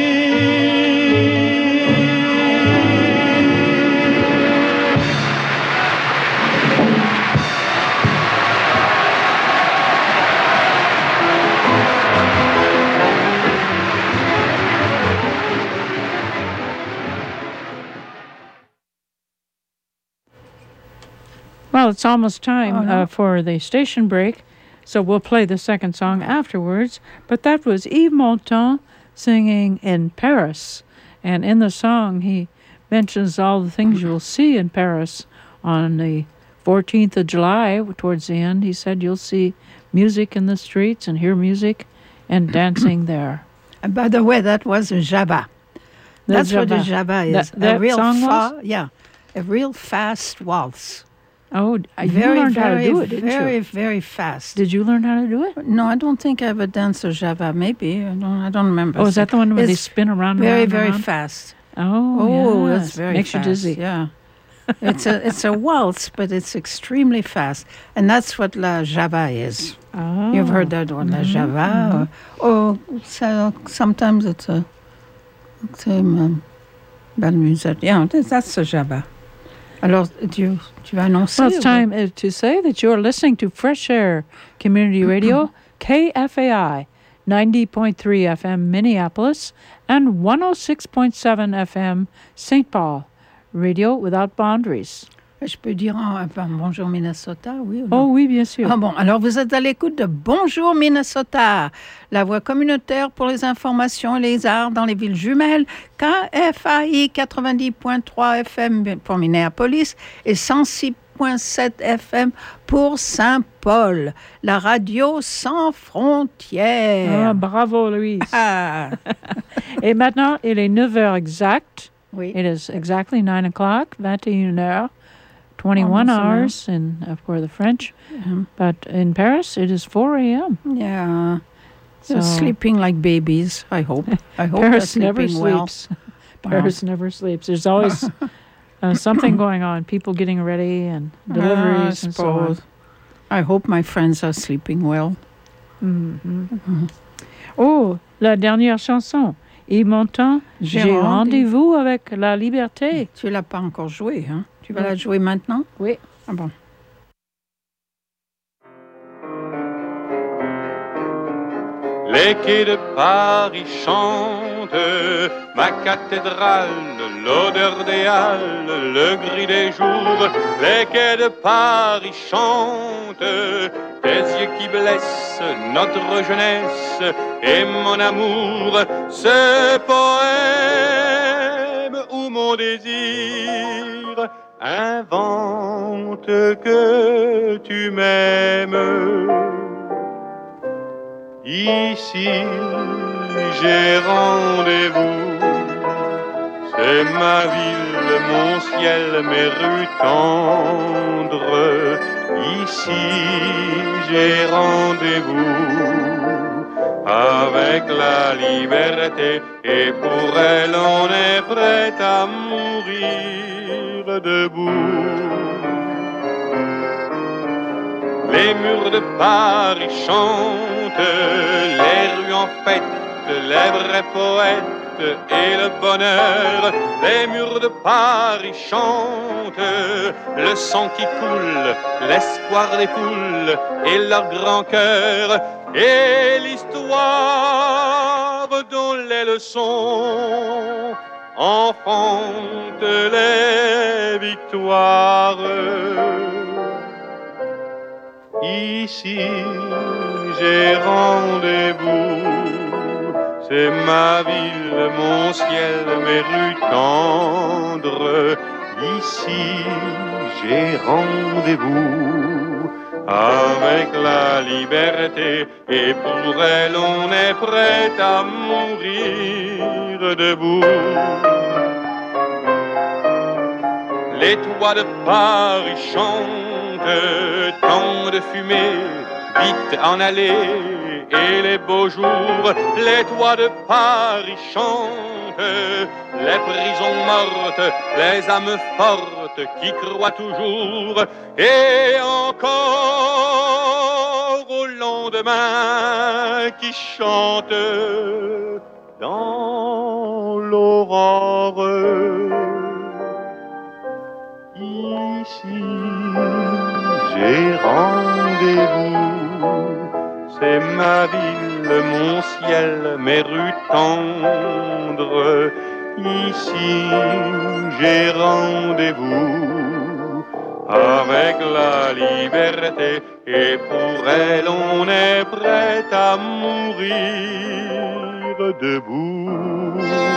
A: Well, it's almost time for the station break, so we'll play the second song afterwards. But that was Yves Montand singing in Paris. And in the song, he mentions all the things you'll see in Paris on the 14th of July. Towards the end, he said you'll see music in the streets and hear music and dancing there.
B: And by the way, that was a java. That's what a java is.
A: That
B: a real
A: song was?
B: Yeah, a real fast waltz.
A: Oh, you
B: very,
A: learned how to do it, didn't
B: very,
A: you?
B: very fast.
A: Did you learn how to do it?
B: No, I don't think I ever danced a java. Maybe I don't remember.
A: Oh, is that the one where they spin around?
B: Very,
A: around,
B: very
A: around?
B: fast.
A: Oh, yes.
B: It's very
A: Makes
B: fast.
A: you dizzy.
B: Yeah, it's a waltz, but it's extremely fast, and that's what la java is.
A: Oh.
B: You've heard that one, la java. So sometimes it's a belle musette. Yeah, that's a java. Alors, tu vas annoncer?
A: Well, it's time to say that you're listening to Fresh Air Community Radio, KFAI, 90.3 FM Minneapolis, and 106.7 FM St. Paul, Radio Without Boundaries.
B: Je peux dire Bonjour Minnesota, oui ou non?
A: Oh oui, bien sûr.
B: Ah bon, alors vous êtes à l'écoute de Bonjour Minnesota, la voix communautaire pour les informations et les arts dans les villes jumelles, KFAI 90.3 FM pour Minneapolis et 106.7 FM pour Saint-Paul, la radio sans frontières.
A: Ah, bravo, Louise.
B: Ah.
A: Et maintenant, il est 9h exact.
B: Oui.
A: It is exactly 9 o'clock, 21h. 21 hours for the French, but in Paris it is 4 a.m.
B: Yeah. They're sleeping like babies, I hope. I hope
A: Paris
B: they're
A: never
B: sleeping well.
A: sleeps. Paris never sleeps. There's always something going on. People getting ready and deliveries and so on.
B: I hope my friends are sleeping well.
A: Oh, la dernière chanson. Yves Montand, j'ai rendez-vous avec la liberté.
B: Tu l'as pas encore jouée, hein? Tu vas la jouer maintenant?
A: Oui.
B: Ah bon.
N: Les quais de Paris chantent, ma cathédrale, l'odeur des halles, le gris des jours. Les quais de Paris chantent, tes yeux qui blessent notre jeunesse et mon amour. Ce poème où mon désir invente que tu m'aimes. Ici, j'ai rendez-vous, c'est ma ville, mon ciel, mes rues tendres. Ici, j'ai rendez-vous avec la liberté, et pour elle, on est prêt à mourir debout. Les murs de Paris chantent, les rues en fête, les vrais poètes et le bonheur. Les murs de Paris chantent, le sang qui coule, l'espoir des poules et leur grand cœur, et l'histoire dont les leçons enfantent les victoires. Ici, j'ai rendez-vous, c'est ma ville, mon ciel, mes rues tendres. Ici, j'ai rendez-vous avec la liberté, et pour elle, on est prêt à mourir debout. Les toits de Paris chantent, tant de fumée, vite en allée, et les beaux jours. Les toits de Paris chantent, les prisons mortes, les âmes fortes qui croient toujours, et encore au lendemain qui chante dans l'aurore. Ici, j'ai rendez-vous, c'est ma ville, mon ciel, mes rues tendres. Ici, j'ai rendez-vous avec la liberté, et pour elle, on est prêt à mourir debout.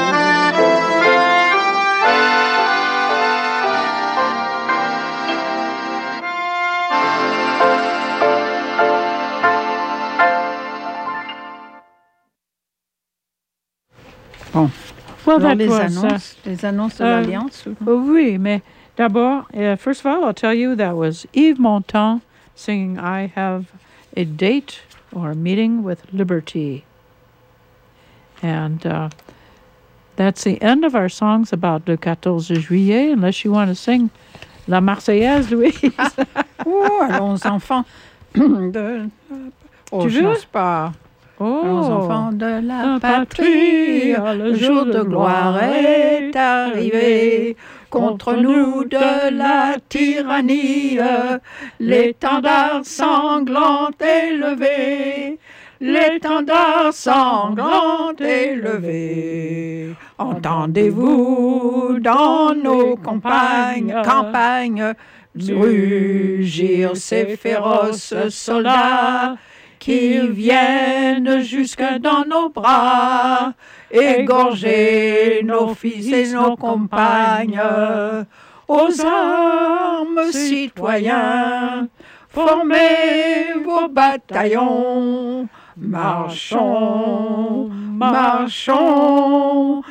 B: Bon.
A: Well,
B: Alors,
A: that was
B: les annonces de l'Alliance.
A: Oui, mais d'abord, first of all, I'll tell you that was Yves Montand singing I Have a Date or a Meeting with Liberty. And that's the end of our songs about le 14 juillet, unless you want to sing La Marseillaise, Louise.
B: Allons, enfants de...
A: Tu veux?
B: Je sais pas. Aux enfants de la patrie, le jour de gloire est arrivé. Contre nous de la tyrannie, l'étendard sanglant est levé. L'étendard sanglant est levé. Entendez-vous dans nos campagnes rugir ces féroces soldats qui viennent jusque dans nos bras, égorger nos fils et nos compagnes. Aux armes, citoyens, formez vos bataillons, marchons, marchons,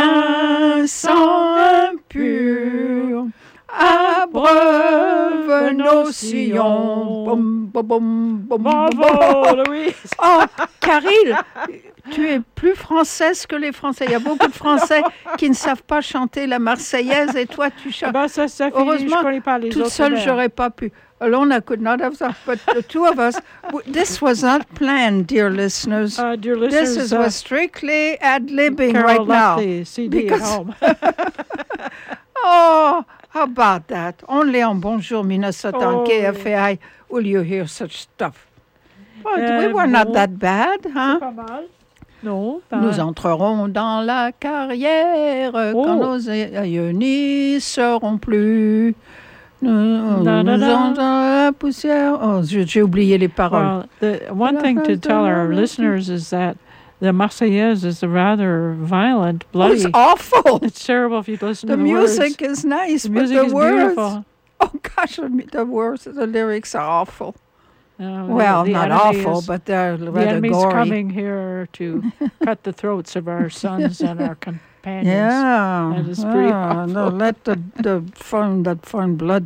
B: qu'un sang impur abreuve nos sillons. Boum, boum, boum, boum,
A: Bravo,
B: boum.
A: Louise.
B: Oh, Caril, tu es plus française que les Français. Il y a beaucoup de Français qui ne savent pas chanter la Marseillaise et toi, tu chantes.
A: Ben, ça finit,
B: Heureusement,
A: je connais pas les
B: toute
A: autres
B: seule,
A: vers.
B: j'aurais pas pu. Alone, I could not have done, but the two of us, this was not planned, dear listeners.
A: Dear listeners,
B: this was strictly ad-libbing
A: Carol
B: right now.
A: left the CD at home.
B: Oh, how about that? Only on Bonjour Minnesota on
A: Oh.
B: KFAI will you hear such stuff. But we were
A: bon.
B: not that bad, hein?
A: Pas mal. Non,
B: Nous entrerons dans la carrière quand nos aïeux n'y seront plus. Nous
A: Da, da, da.
B: allons dans la poussière. Oh, j'ai oublié les paroles.
A: Well, the one thing to tell our listeners is that the Marseillaise is a rather violent, bloody.
B: It's awful.
A: It's terrible if you listen
B: The
A: to the
B: music
A: words.
B: is nice,
A: The
B: but
A: music
B: the
A: is
B: words.
A: beautiful.
B: Oh gosh, the words, the lyrics are awful.
A: The-
B: Well,
A: the
B: not
A: enemy
B: awful,
A: is-
B: but they're
A: the
B: rather
A: enemy's
B: gory.
A: coming here to cut the throats of our sons and our companions.
B: Yeah,
A: That is pretty
B: no,
A: awful.
B: let that foreign blood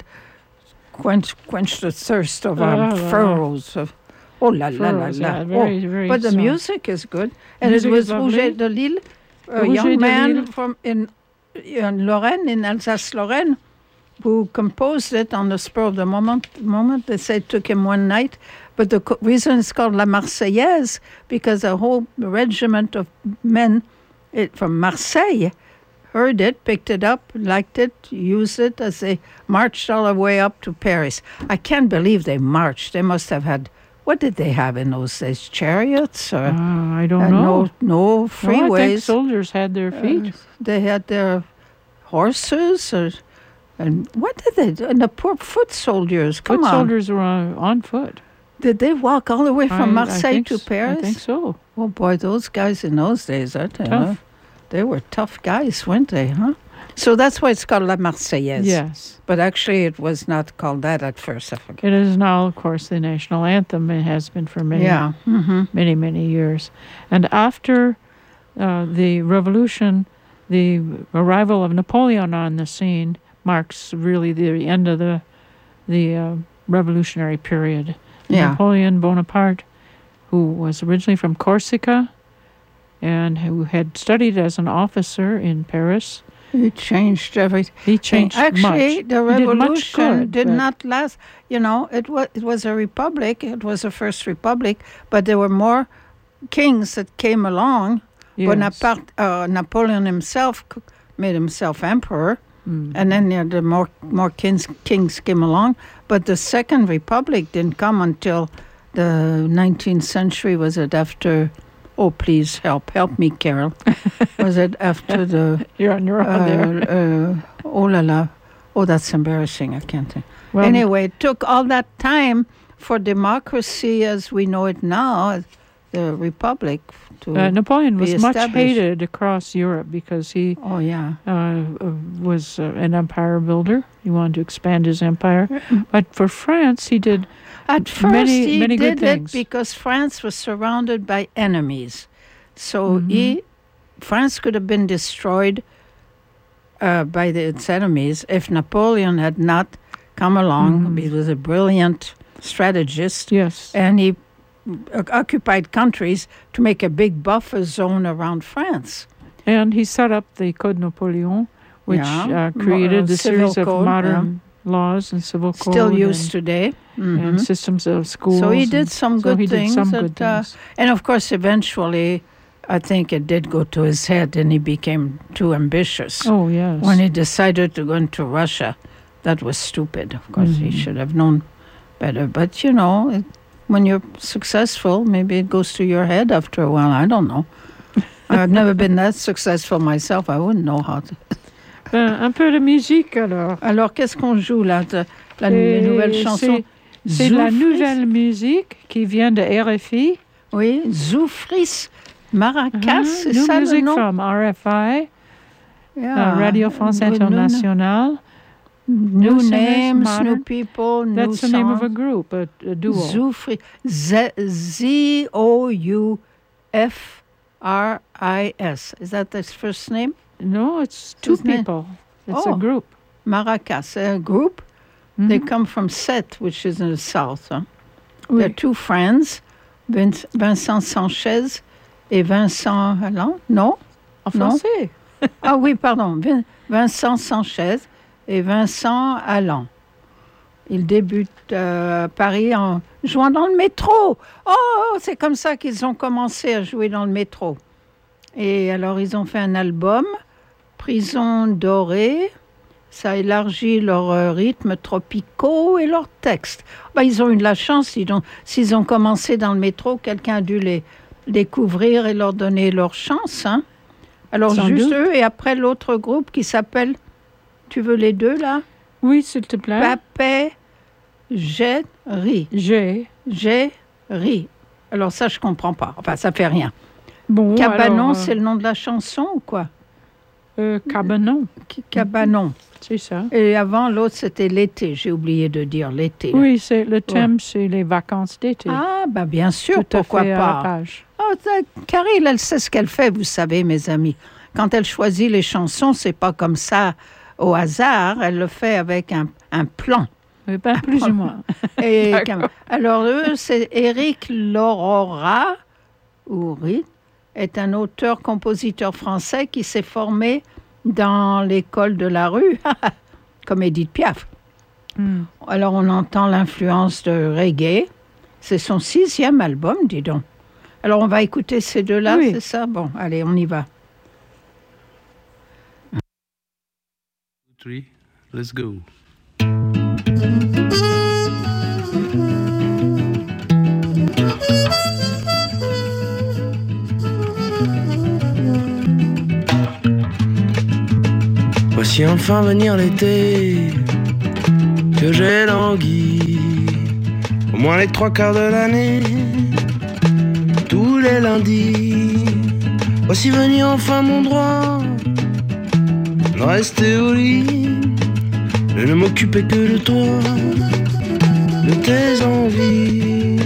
B: quench the thirst of our
A: Oh,
B: furrows. Oh la la la
A: Furrows,
B: la!
A: yeah, very,
B: Oh,
A: very
B: but the
A: soft.
B: music is good, and
A: Music
B: it was
A: is lovely.
B: Rouget de Lille, a
A: Rouget
B: young
A: de
B: man
A: Lille.
B: from in Lorraine, in Alsace-Lorraine, who composed it on the spur of the moment. They say it took him one night, but the reason it's called La Marseillaise because a whole regiment of men from Marseille heard it, picked it up, liked it, used it as they marched all the way up to Paris. I can't believe they marched. They must have had, what did they have in those days? Chariots? Or,
A: I don't know.
B: No
A: I think
B: freeways.
A: soldiers had their feet.
B: They had their horses, and what did they do? And the poor foot soldiers, come
A: Foot
B: on.
A: soldiers were on foot.
B: Did they walk all the way from Marseille
A: think
B: to
A: s-
B: Paris?
A: I think so.
B: Oh boy, those guys in those days, I tell you,
A: Tough.
B: they were tough guys, weren't they, huh? So that's why it's called La Marseillaise.
A: Yes.
B: But actually it was not called that at first, I forget.
A: It is now, of course, the national anthem. It has been for many,
B: Yeah. Mhm.
A: many years. And after the revolution, the arrival of Napoleon on the scene marks really the end of the revolutionary period.
B: Yeah.
A: Napoleon Bonaparte, who was originally from Corsica and who had studied as an officer in Paris.
B: He changed everything.
A: He changed
B: Actually,
A: much.
B: the
A: He did much
B: revolution
A: good,
B: did
A: but-
B: not last. You know, it was a republic. It was the first republic, but there were more kings that came along.
A: Yes.
B: Bonaparte, Napoleon himself made himself emperor, and then the more kings came along. But the Second Republic didn't come until the 19th century. Was it after? Oh, please help me, Carol. Was it after the?
A: You're on your own there.
B: Oh la la! Oh, that's embarrassing. I can't think.
A: Well,
B: Anyway, it took all that time for democracy as we know it now, the republic, to
A: Napoleon was
B: be
A: much
B: established.
A: hated across Europe because he
B: Oh yeah.
A: was an empire builder. He wanted to expand his empire. But for France, he did
B: At first,
A: many, many
B: he
A: good
B: did it
A: things.
B: because France was surrounded by enemies. So
A: Mm-hmm.
B: France could have been destroyed by its enemies if Napoleon had not come along. He was a brilliant strategist.
A: Yes.
B: And he occupied countries to make a big buffer zone around France.
A: And he set up the Code Napoleon, which
B: Yeah,
A: created the
B: civil
A: series of
B: code,
A: modern laws and civil code.
B: Still used
A: and,
B: today.
A: and
B: Mhm.
A: systems of schools.
B: So he did
A: and-
B: some
A: so
B: good
A: he did
B: things.
A: some good things.
B: And of course, eventually, I think it did go to his head and he became too ambitious.
A: Oh, yes.
B: When he decided to go into Russia, that was stupid. Of course, he should have known better. But, you know, when you're successful, maybe it goes to your head after a while. I don't know. I've never been that successful myself. I wouldn't know how to.
A: Un peu de musique, alors.
B: Alors, qu'est-ce qu'on joue là? La
A: Et
B: nouvelle chanson?
A: C'est de la
B: Zoufris?
A: nouvelle musique qui vient de RFI.
B: Oui, Zoufris Maracas, c'est
A: New
B: ça le
A: music
B: nom?
A: from RFI,
B: Yeah.
A: Radio France
B: With
A: Internationale.
B: New
A: singers,
B: names,
A: modern.
B: new people, new
A: That's the name of a
B: songs.
A: group, a duo.
B: Zoufris. Z-O-U-F-R-I-S. Is that his first name?
A: No, it's two
B: His name?
A: people. It's
B: Oh.
A: a group.
B: Maracas, a group? They come from Sète, which is in the south. Hein?
A: Oui.
B: They're two friends, Vincent Sanchez et Vincent Allan. Non?
A: En français.
B: Ah oui, pardon. Vincent Sanchez et Vincent Allan. Ils débutent à Paris en jouant dans le métro. Oh, c'est comme ça qu'ils ont commencé à jouer dans le métro. Et alors, ils ont fait un album, Prison dorée. Ça élargit leurs rythmes tropicaux et leurs textes. Ils ont eu de la chance. S'ils ont commencé dans le métro, quelqu'un a dû les découvrir et leur donner leur chance. Hein? Alors,
A: Sans
B: juste
A: doute.
B: eux et après l'autre groupe qui s'appelle... Tu veux les deux, là?
A: Oui, s'il te plaît.
B: Papé, Géry. Géry. Alors ça, je comprends pas. Enfin, ça fait rien.
A: Bon,
B: Cabanon,
A: alors,
B: c'est le nom de la chanson ou quoi?
A: Cabanon.
B: Cabanon.
A: C'est ça.
B: Et avant, l'autre, c'était l'été. J'ai oublié de dire l'été. là.
A: Oui, le thème, c'est les vacances d'été.
B: Ah, bien sûr,
A: Tout à
B: pourquoi
A: fait à
B: pas.
A: la page.
B: Oh, Carrie, elle sait ce qu'elle fait, vous savez, mes amis. Quand elle choisit les chansons, c'est pas comme ça au hasard. Elle le fait avec un plan.
A: Oui, plus ou moins.
B: Et, alors, eux, c'est Éric Lorora, est un auteur-compositeur français qui s'est formé dans l'école de la rue, comme Édith Piaf. Alors, on entend l'influence de reggae. C'est son 6e album, dis donc. Alors, on va écouter ces deux-là,
A: Oui.
B: c'est ça? Bon, allez, on y va.
P: 3, let's go. Voici enfin venir l'été que j'ai langui, au moins les 3/4 de l'année, tous les lundis. Voici venir enfin mon droit de rester au lit, de ne m'occuper que de toi, de tes envies.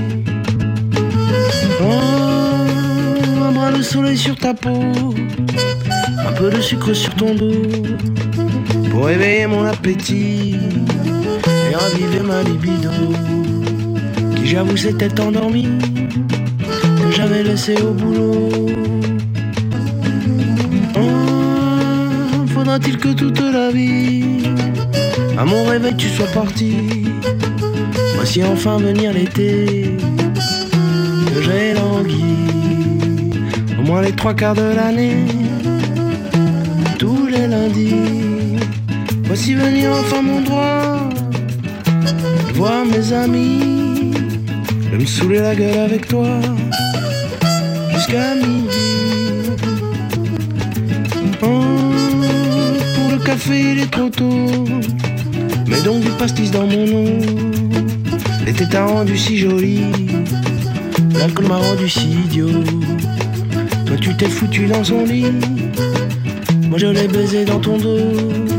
P: Oh, un bras de soleil sur ta peau, un peu de sucre sur ton dos, pour éveiller mon appétit et raviver ma libido, qui j'avoue s'était endormie, que j'avais laissé au boulot. Faudra-t-il que toute la vie, à mon réveil tu sois parti? Voici enfin venir l'été que j'ai langui, au moins les 3/4 de l'année, tous les lundis. Voici venir enfin mon droit de voir mes amis, de me saouler la gueule avec toi jusqu'à midi. Pour le café il est trop tôt, mets donc du pastis dans mon eau. L'été t'a rendu si joli, l'alcool m'a rendu si idiot. Toi tu t'es foutu dans son lit, moi je l'ai baisé dans ton dos.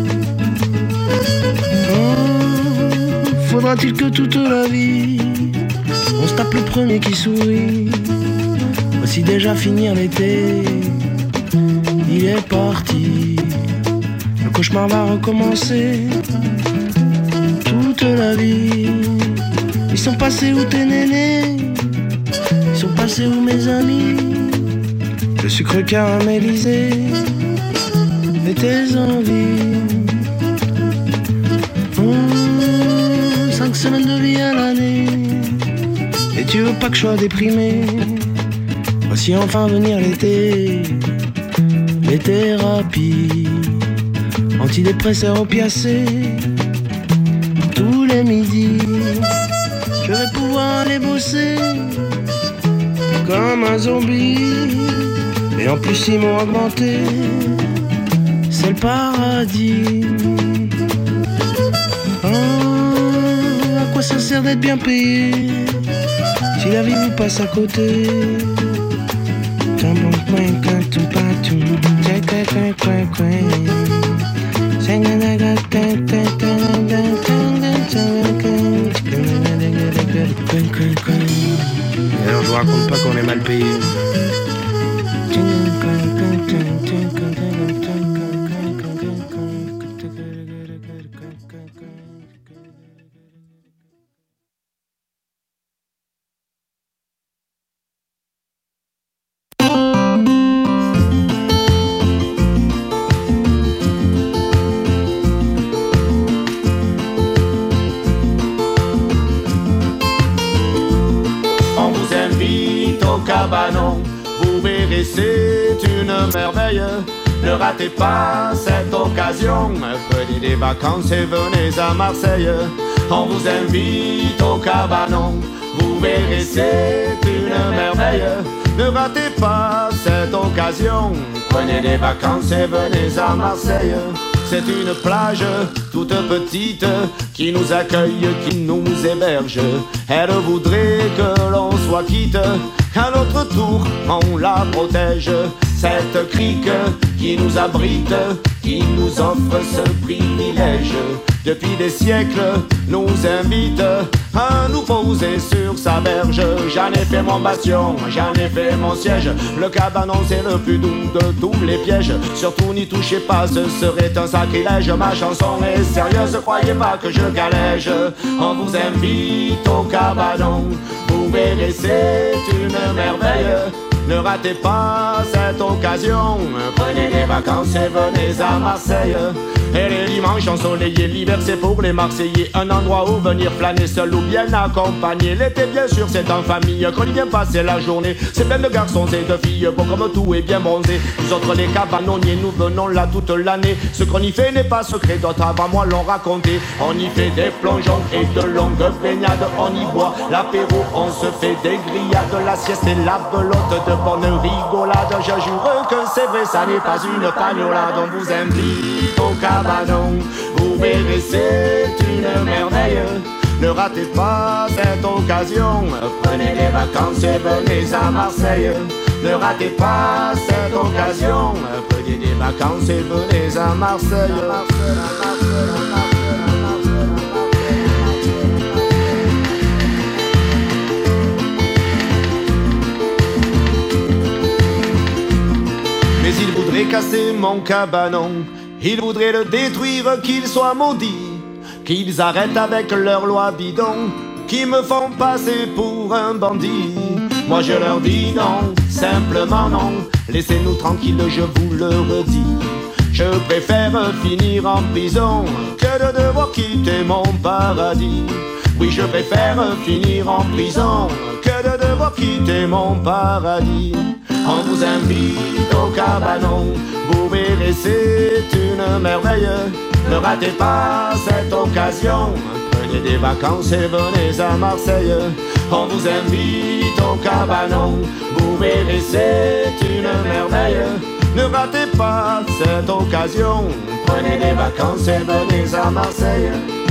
P: Faudra-t-il que toute la vie on se tape le premier qui sourit? Voici déjà finir l'été, il est parti. Le cauchemar va recommencer toute la vie. Ils sont passés où tes nénés? Ils sont passés où mes amis? Le sucre caramélisé et tes envies. 5 semaines de vie à l'année, et tu veux pas que je sois déprimé? Voici enfin venir l'été, les thérapies, antidépresseurs opiacés, tous les midis. Je vais pouvoir aller bosser comme un zombie, et en plus ils m'ont augmenté, c'est le paradis. À quoi ça sert d'être bien payé si la vie vous passe à côté? Et alors je vous raconte pas qu'on est mal payé.
Q: cabanon. Vous verrez, c'est une merveille. Ne ratez pas cette occasion. Prenez des vacances et venez à Marseille. On vous invite au cabanon. Vous verrez, c'est une merveille. Ne ratez pas cette occasion. Prenez des vacances et venez à Marseille. C'est une plage toute petite qui nous accueille, qui nous héberge. Elle voudrait que l'on soit quitte, qu'à notre tour on la protège. Cette crique qui nous abrite, qui nous offre ce privilège, depuis des siècles nous invite à nous poser sur sa berge. J'en ai fait mon bastion, j'en ai fait mon siège. Le cabanon c'est le plus doux de tous les pièges. Surtout n'y touchez pas, ce serait un sacrilège. Ma chanson est sérieuse, croyez pas que je galège. On vous invite au cabanon. Vous verrez, c'est une merveille. Ne ratez pas cette occasion. Prenez des vacances et venez à Marseille. Et les dimanches ensoleillés, l'hiver c'est pour les Marseillais. Un endroit où venir flâner seul ou bien accompagné. L'été bien sûr c'est en famille qu'on y vient passer la journée. C'est plein de garçons et de filles, beaux comme tout et bien bronzés. Nous autres les cabanonniers, nous venons là toute l'année. Ce qu'on y fait n'est pas secret, d'autres avant moi l'ont raconté. On y fait des plongeons et de longues baignades. On y boit l'apéro, on se fait des grillades. La sieste et la belote, de bonne rigolade. Je jure que c'est vrai, ça n'est pas une pagnolade. On vous invite au cabanon. Vous verrez, c'est une merveille. Ne ratez pas cette occasion. Prenez des vacances et venez à Marseille. Ne ratez pas cette occasion. Prenez des vacances et venez à Marseille. Mais il voudrait casser mon cabanon. Il voudrait le détruire, qu'il soit maudit. Qu'ils arrêtent avec leurs lois bidons, qui me font passer pour un bandit. Moi je leur dis non, simplement non. Laissez-nous tranquilles, je vous le redis. Je préfère finir en prison que de devoir quitter mon paradis. Oui, je préfère finir en prison que de devoir quitter mon paradis. On vous invite au cabanon. Vous verrez, c'est une merveille. Ne ratez pas cette occasion. Prenez des vacances et venez à Marseille. On vous invite au cabanon. Vous verrez, c'est une merveille. Ne ratez pas cette occasion. Prenez des vacances et venez à Marseille.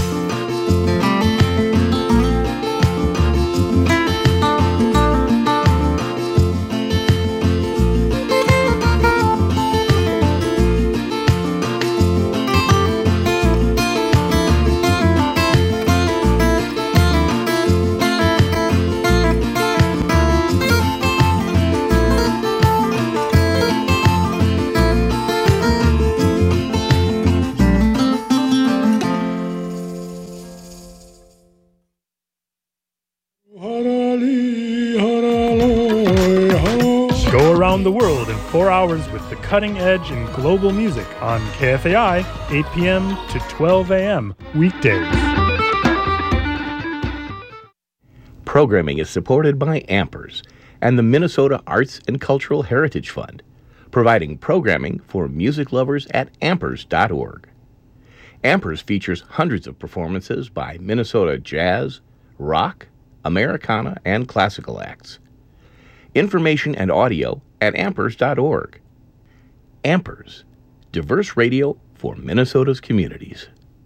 R: Around the world in 4 hours with the cutting edge in global music on KFAI, 8 p.m. to 12 a.m. weekdays.
S: Programming is supported by Ampers and the Minnesota Arts and Cultural Heritage Fund, providing programming for music lovers at ampers.org. Ampers features hundreds of performances by Minnesota jazz, rock, Americana, and classical acts. Information and audio at ampers.org. Ampers, diverse radio for Minnesota's communities.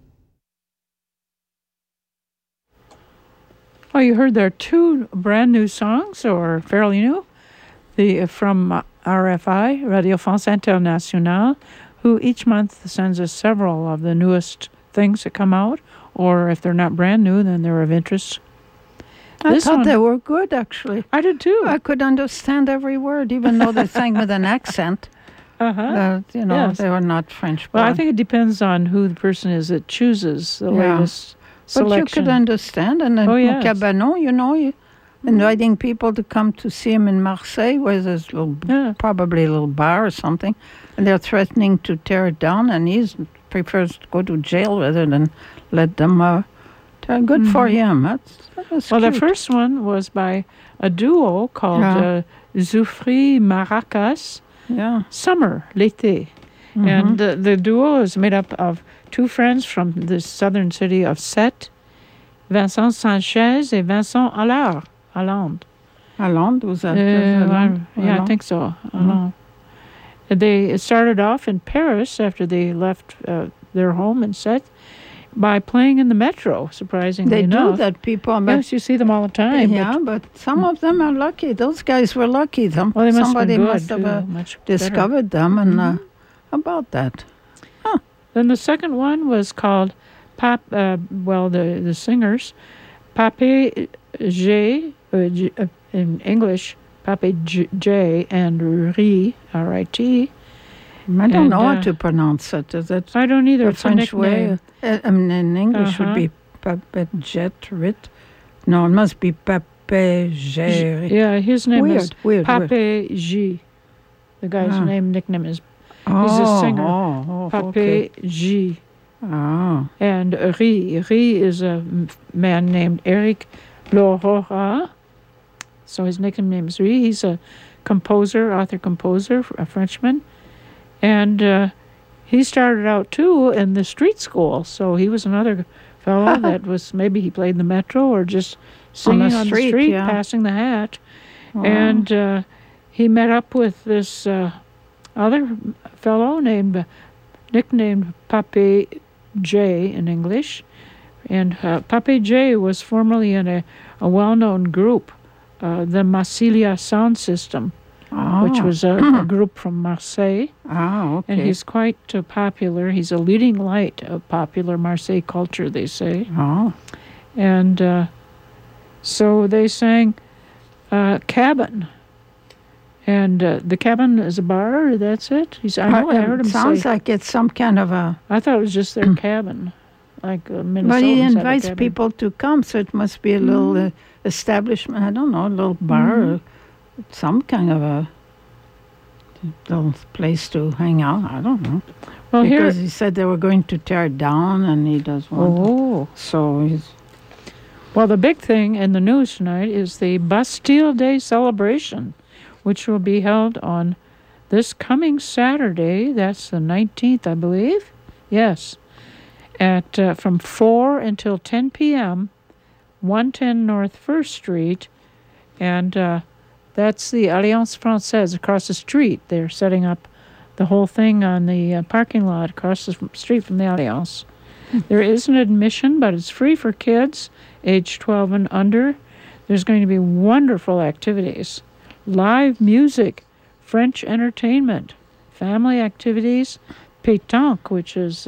A: Well, you heard there are two brand new songs, or fairly new, from RFI, Radio France Internationale, who each month sends us several of the newest things that come out, or if they're not brand new, then they're of interest.
B: I thought they were good, actually.
A: I did, too.
B: I could understand every word, even though they sang with an accent.
A: Yes.
B: They were not French.
A: Well, I think it depends on who the person is that chooses the latest selection.
B: But you could understand. And then Cabanon, inviting people to come to see him in Marseille, where there's probably a little bar or something, and they're threatening to tear it down, and he prefers to go to jail rather than let them Good for him. That's
A: well,
B: cute.
A: the first one was by a duo called Zoufri Maracas.
B: Yeah.
A: Summer, l'été. And the duo is made up of two friends from the southern city of Sète, Vincent Sanchez and Vincent Allard.
B: Allard, was that?
A: Yeah, I think so. Allard. They started off in Paris after they left their home in Sète by playing in the metro, surprisingly enough.
B: They do that, people.
A: Yes, you see them all the time.
B: Yeah, but some of them are lucky. Those guys were lucky.
A: Well, they
B: Somebody
A: must
B: have discovered them, and how about that?
A: Then the second one was called the singers, Pape J, in English, Pape J and Ri, R-I-T.
B: I don't know how to pronounce it. Is it?
A: I don't either.
B: The
A: It's
B: French
A: a nickname.
B: way. In English would be Pape Jet Rit. No, it must be Pape J.
A: Yeah, his name is
B: weird.
A: Pape J. The guy's nickname is. He's a singer. Pape J.
B: Oh.
A: And Ri is a man named Eric Lorora. So his nickname is Ri. He's a author-composer, a Frenchman. And he started out, too, in the street school. So he was another fellow that was, maybe he played in the metro or just singing on the street, passing the hat. Wow. And he met up with this other fellow nicknamed Pape J in English. And Pape J was formerly in a well-known group, the Massilia Sound System, which was a group from Marseille.
B: Okay.
A: And he's quite popular. He's a leading light of popular Marseille culture, they say. And so they sang Cabin. And the Cabin is a bar, that's it? I heard him say.
B: Sounds like it's some kind of a...
A: I thought it was just their cabin, like Minnesotans.
B: But he invites people to come, so it must be a little establishment, I don't know, a little bar, some kind of a little place to hang out, I don't know.
A: Well,
B: because he said they were going to tear it down, and he does want to. So he's...
A: Well, the big thing in the news tonight is the Bastille Day celebration, which will be held on this coming Saturday. That's the 19th, I believe. Yes. At from 4 until 10 p.m., 110 North 1st Street. And that's the Alliance Française across the street. They're setting up the whole thing on the parking lot across the street from the Alliance. There is an admission, but it's free for kids age 12 and under. There's going to be wonderful activities. Live music, French entertainment, family activities, pétanque, which is,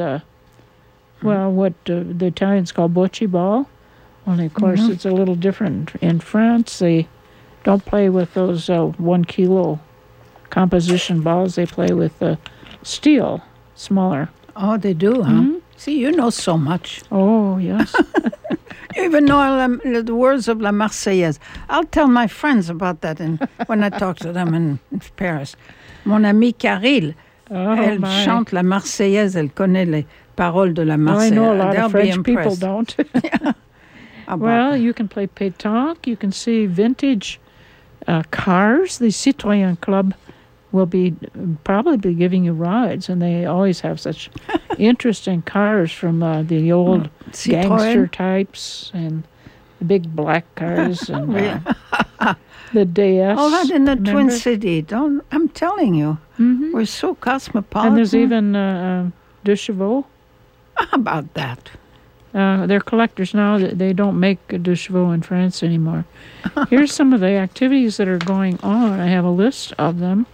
A: what the Italians call bocce ball. Only, of course, it's a little different. In France, they don't play with those 1 kilo composition balls. They play with steel, smaller.
B: Oh, they do, huh? See, you know so much.
A: Oh, yes.
B: You even know the words of La Marseillaise. I'll tell my friends about that when I talk to them in Paris. Mon amie Caril, elle chante La Marseillaise. Elle connaît les paroles de La Marseillaise.
A: I know a lot of French people don't. Well,
B: that?
A: You can play pétanque. You can see vintage cars. The Citoyen Club will probably be giving you rides, and they always have such interesting cars from the old gangster types and the big black cars and the DS.
B: All that in the Twin City. I'm telling you, we're so cosmopolitan.
A: And there's even De Chevaux.
B: How about that?
A: They're collectors now. They don't make De Chevaux in France anymore. Here's some of the activities that are going on. I have a list of them.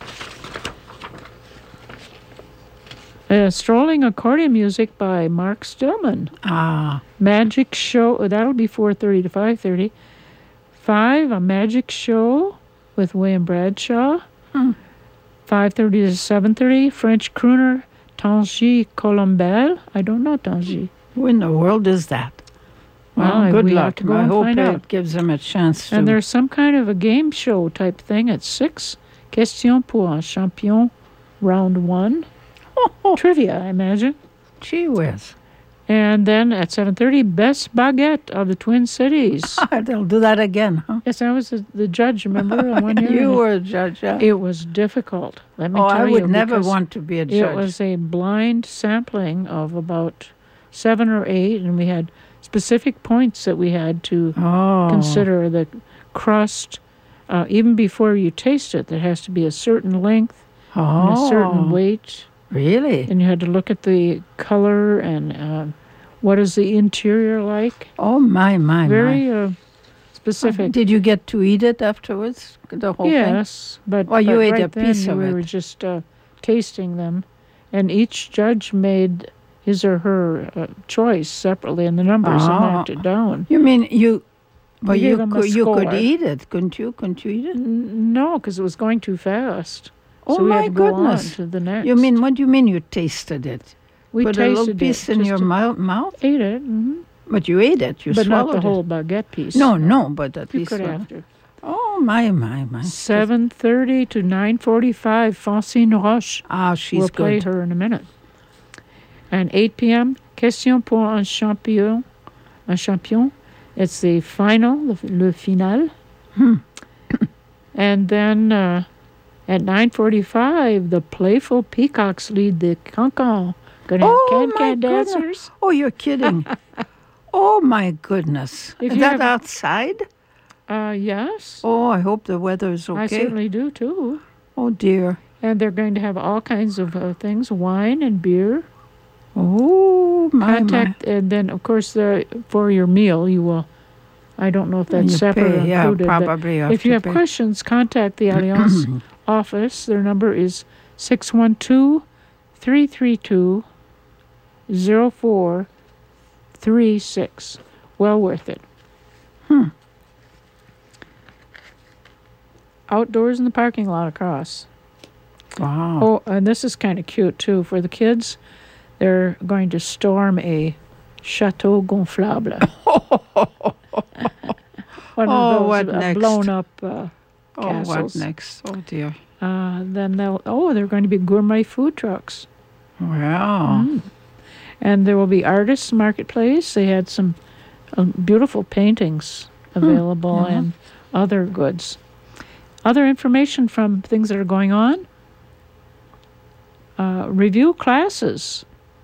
A: Strolling accordion music by Mark Stillman. Magic show, that'll be 4:30 to 5:30. 5, a magic show with William Bradshaw. 5:30 to 7:30. French crooner Tanguy Colombel. I don't know Tanguy.
B: Who in the world is that? Well, good luck. I hope it gives them a chance to.
A: And there's some kind of a game show type thing at 6. Question pour un champion, round 1. Trivia, I imagine.
B: Gee whiz.
A: And then at 7:30, Best Baguette of the Twin Cities.
B: They'll do that again, huh?
A: Yes, I was the judge, remember? One year.
B: You were a judge, yeah.
A: It was difficult, let me tell you.
B: I would never want to be a judge.
A: It was a blind sampling of about 7 or 8, and we had specific points that we had to consider. The crust, even before you taste it, there has to be a certain length and a certain weight.
B: Really?
A: And you had to look at the color and what is the interior like.
B: Oh, my.
A: Very specific.
B: Did you get to eat it afterwards, the whole thing?
A: Yes, but
B: you ate
A: right
B: a piece
A: then
B: of
A: we
B: it.
A: were just tasting them, and each judge made his or her choice separately, and the numbers and marked it down.
B: You mean you
A: could
B: eat it, couldn't you? Couldn't you eat it?
A: No, because it was going too fast.
B: Oh,
A: so we
B: my
A: had to go
B: goodness.
A: on to the next.
B: You mean, what do you mean you tasted it?
A: We
B: Put
A: tasted
B: a little piece in your mouth?
A: Ate it. Mm-hmm.
B: But you ate it, you
A: but
B: swallowed
A: not the
B: it.
A: whole baguette piece.
B: No, but at
A: you
B: least
A: could after.
B: Oh, my.
A: 7:30 to 9:45, Francine Roche.
B: She's
A: we'll play
B: good.
A: her in a minute. And 8 p.m., Question pour un champion. It's the final, le final. And then at 9:45, the Playful Peacocks lead the Cancan. Gonna have can-can dancers.
B: Oh, you're kidding. Oh, my goodness. Is that outside?
A: Yes.
B: Oh, I hope the weather is okay.
A: I certainly do, too.
B: Oh, dear.
A: And they're going to have all kinds of things, wine and beer.
B: Oh, my.
A: And then, of course, for your meal, you will, I don't know if that's separate or included.
B: Yeah, probably.
A: If you have questions, contact the Alliance office. Their number is 612-332-0436. Well worth it. Outdoors in the parking lot across.
B: Wow.
A: Oh, and this is kind of cute, too. For the kids, they're going to storm a Chateau Gonflable. One of those
B: what next?
A: Blown up
B: castles.
A: What
B: next? Oh, dear.
A: Then they're going to be gourmet food trucks.
B: Wow.
A: And there will be artists marketplace. They had some beautiful paintings available and other goods. Other information from things that are going on. Review classes.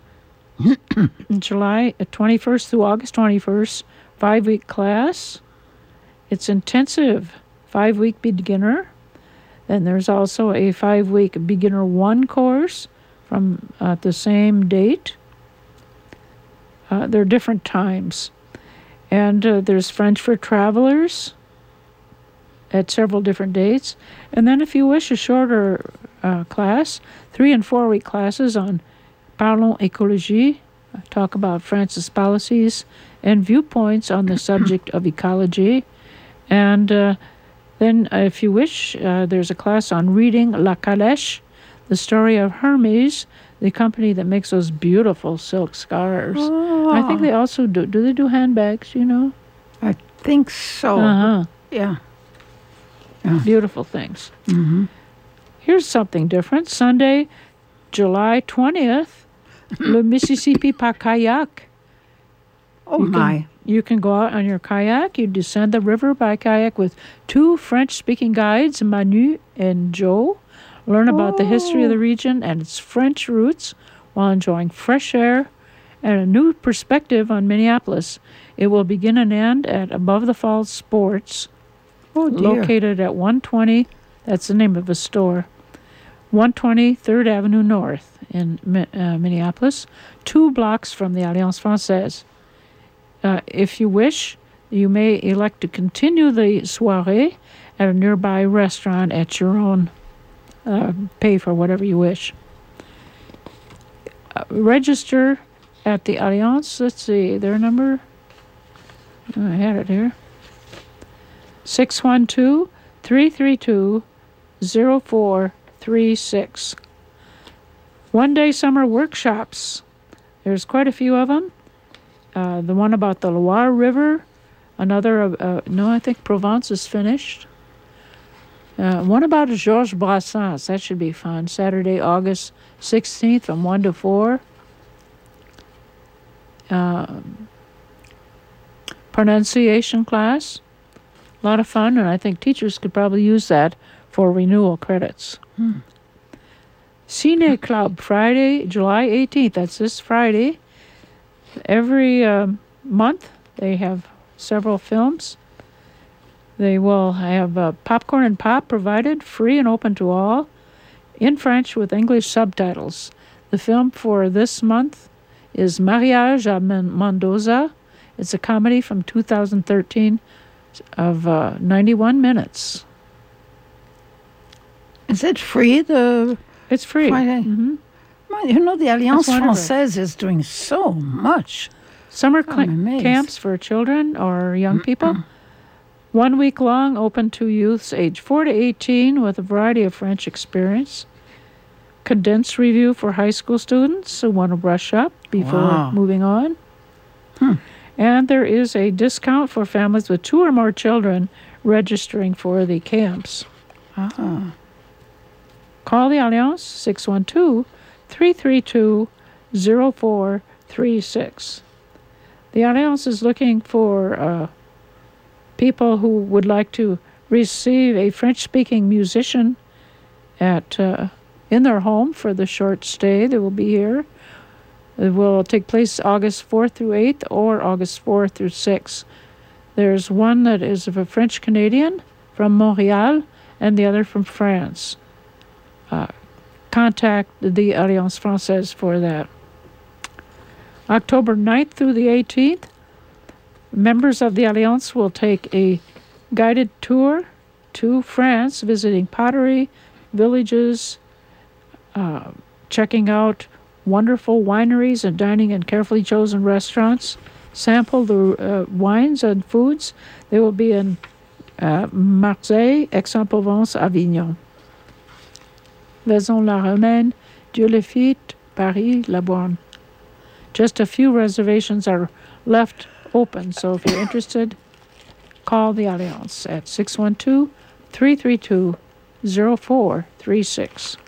A: July 21st through August 21st, 5-week class. It's intensive, 5-week beginner. Then there's also a 5-week beginner 1 course from at the same date. There are different times. And there's French for travelers at several different dates. And then if you wish, a shorter class, 3- and 4-week classes on Parlons Écologie, talk about France's policies and viewpoints on the subject of ecology. And then, if you wish, there's a class on reading La Calèche, the story of Hermes, the company that makes those beautiful silk scarves.
B: Oh.
A: I think they also do they do handbags, you know?
B: I think so. Yeah.
A: Beautiful things.
B: Mm-hmm.
A: Here's something different. Sunday, July 20th, Le Mississippi par kayak.
B: Oh, my.
A: You can go out on your kayak. You descend the river by kayak with 2 French-speaking guides, Manu and Joe. Learn about the history of the region and its French roots while enjoying fresh air and a new perspective on Minneapolis. It will begin and end at Above the Falls Sports, located at 120, that's the name of a store, 120 3rd Avenue North in Minneapolis, 2 blocks from the Alliance Française. If you wish, you may elect to continue the soirée at a nearby restaurant at your own pay for whatever you wish. Register at the Alliance. Let's see, their number. I had it here. 612-332-0436. One-day summer workshops. There's quite a few of them. The one about the Loire River. Another, I think Provence is finished. One about Georges Brassens. That should be fun. Saturday, August 16th from 1 to 4. pronunciation class. A lot of fun, and I think teachers could probably use that for renewal credits. Cine Club, Friday, July 18th. That's this Friday. Every month they have several films. They will have popcorn and pop provided, free and open to all, in French with English subtitles. The film for this month is Mariage à Mendoza. It's a comedy from 2013 of 91 minutes.
B: Is it free?
A: It's free.
B: Mm-hmm. You know, the Alliance Française is doing so much.
A: Summer camps for children or young people. 1 week long, open to youths age 4 to 18 with a variety of French experience. Condensed review for high school students who want to brush up before moving on. And there is a discount for families with 2 or more children registering for the camps. Call the Alliance 612-332-0436. The Alliance is looking for people who would like to receive a French-speaking musician at in their home for the short stay. They will be here. It will take place August 4th through 8th or August 4th through 6th. There's one that is of a French-Canadian from Montreal and the other from France. Contact the Alliance Française for that. October 9th through the 18th, members of the Alliance will take a guided tour to France, visiting pottery, villages, checking out wonderful wineries and dining in carefully chosen restaurants, sample the wines and foods. They will be in Marseille, Aix-en-Provence, Avignon. Vaison-la-Romaine, Dieu-le-Fit, Paris, La Borne. Just a few reservations are left open, so if you're interested, call the Alliance at 612-332-0436.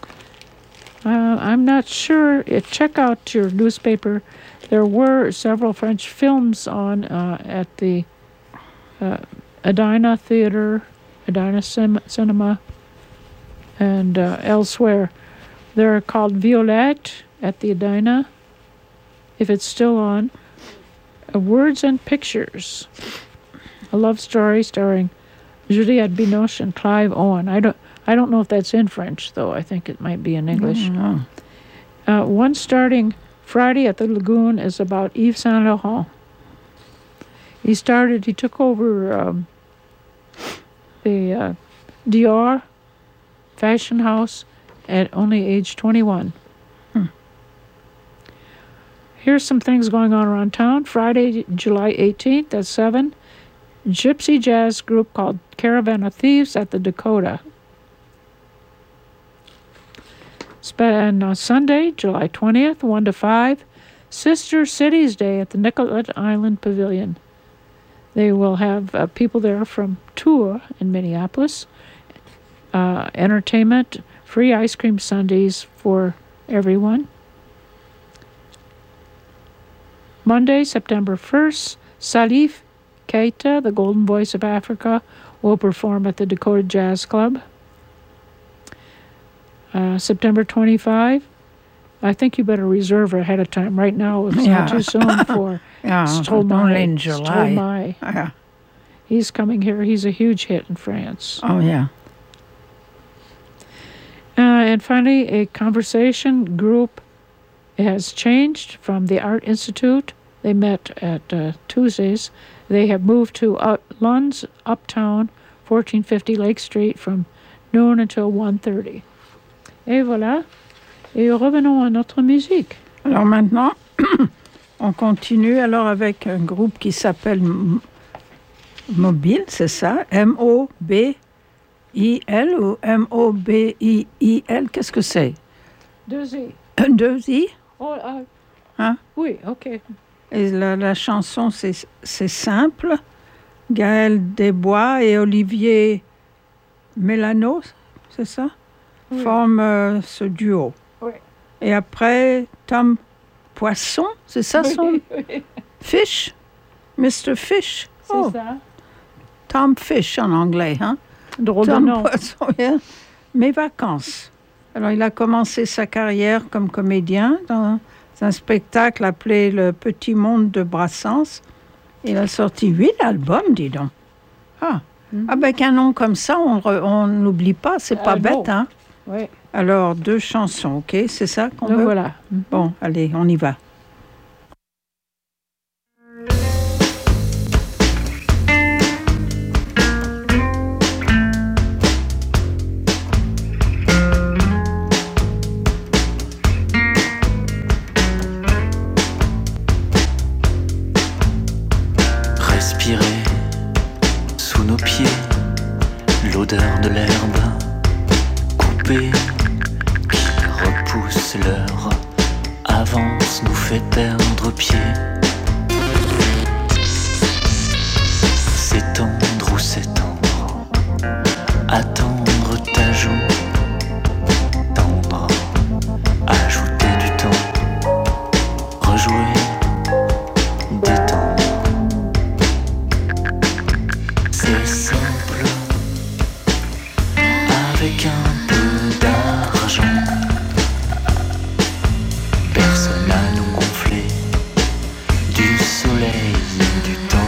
A: I'm not sure. Check out your newspaper. There were several French films on at the Edina Theater, Edina Cinema, and elsewhere. They're called Violette at the Edina, if it's still on. Words and Pictures, a love story starring Juliette Binoche and Clive Owen. I don't know if that's in French, though. I think it might be in English. One starting Friday at the Lagoon is about Yves Saint Laurent. He took over the Dior fashion house at only age 21. Here's some things going on around town. Friday, July 18th at 7, gypsy jazz group called Caravan of Thieves at the Dakota. And on Sunday, July 20th, 1 to 5, Sister Cities Day at the Nicollet Island Pavilion. They will have people there from Tours in Minneapolis, entertainment, free ice cream sundaes for everyone. Monday, September 1st, Salif Keita, the Golden Voice of Africa, will perform at the Dakota Jazz Club. September 25, I think you better reserve ahead of time. Right now, it's not too soon for
B: Stromae in July.
A: He's coming here. He's a huge hit in France. And finally, a conversation group has changed from the Art Institute. They met at Tuesdays. They have moved to Lund's Uptown, 1450 Lake Street, from noon until 1:30. Et voilà. Et revenons à notre musique.
B: Alors maintenant, on continue alors avec un groupe qui s'appelle Mobile, c'est ça? M-O-B-I-L ou M-O-B-I-I-L? Qu'est-ce que c'est?
A: 2 I.
B: 2 I?
A: Oh,
B: hein?
A: Oui, OK.
B: Et la chanson, c'est simple. Gaël Desbois et Olivier Mélano, c'est ça?
A: Oui.
B: Forment ce duo.
A: Oui.
B: Et après, Tom poisson, c'est ça son Fish? Mr. Fish?
A: C'est ça.
B: Tom Fish en anglais, hein?
A: Drôle de
B: Tom
A: nom.
B: Poisson, yeah. Mes vacances. Alors, il a commencé sa carrière comme comédien dans un spectacle appelé Le Petit Monde de Brassens. Il a sorti 8 albums, dis donc. Avec un nom comme ça, on n'oublie pas, c'est pas bête, hein?
A: Oui.
B: Alors, 2 chansons, OK? C'est ça qu'on
A: Donc
B: veut?
A: voilà.
B: Bon, allez, on y va.
T: Respirer sous nos pieds l'odeur de l'herbe coupée qui repousse l'heure, avance, nous fait perdre pied. S'étendre ou s'étendre, attendre ta joue, tendre, ajouter du temps, rejouer, détendre. C'est simple, avec un peu d'argent. Personne à nous gonfler du soleil et du temps.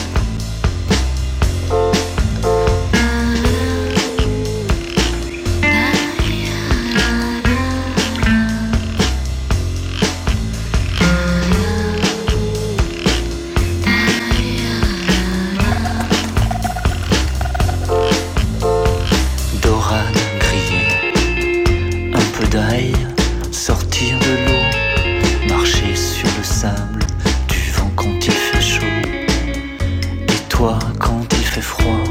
T: Sortir de l'eau, marcher sur le sable, du vent quand il fait chaud, et toi quand il fait froid.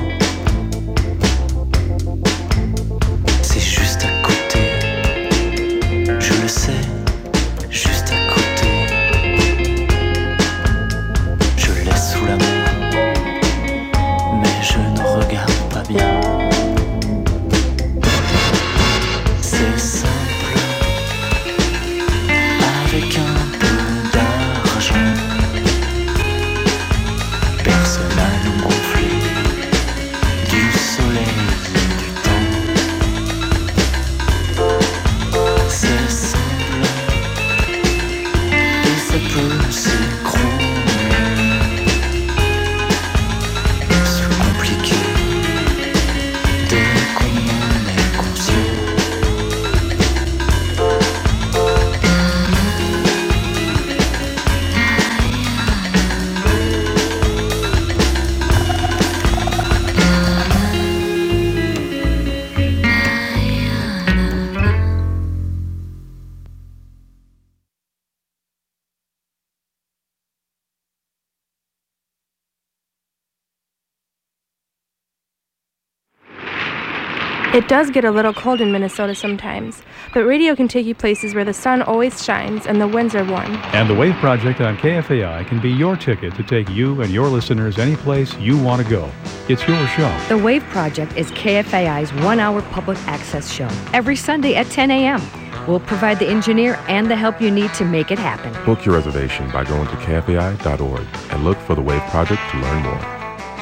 T: C'est juste à côté, je le sais, juste à côté. Je laisse sous la main, mais je ne regarde pas bien. C'est simple. Avec un peu d'argent, personne à nous gonfler du soleil et du temps. C'est simple et ça peut s'écrouler, se compliquer dès qu'on en est conscient.
U: It does get a little cold in Minnesota sometimes, but radio can take you places where the sun always shines and the winds are warm.
V: And the Wave Project on KFAI can be your ticket to take you and your listeners any place you want to go. It's your show.
W: The Wave Project is KFAI's one-hour public access show every Sunday at 10 a.m. We'll provide the engineer and the help you need to make it happen.
L: Book your reservation by going to kfai.org and look for the Wave Project to learn more.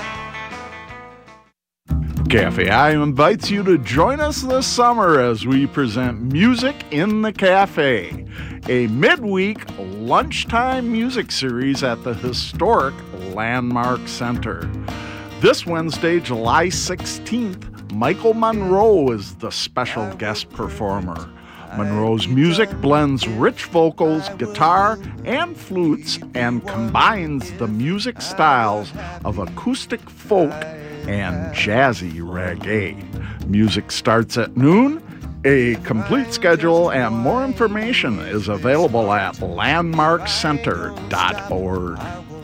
X: KFAI invites you to join us this summer as we present Music in the Cafe, a midweek lunchtime music series at the historic Landmark Center. This Wednesday, July 16th, Michael Monroe is the special guest performer. Monroe's music blends rich vocals, guitar, and flutes and combines the music styles of acoustic folk and jazzy reggae. Music starts at noon. A complete schedule and more information is available at landmarkcenter.org.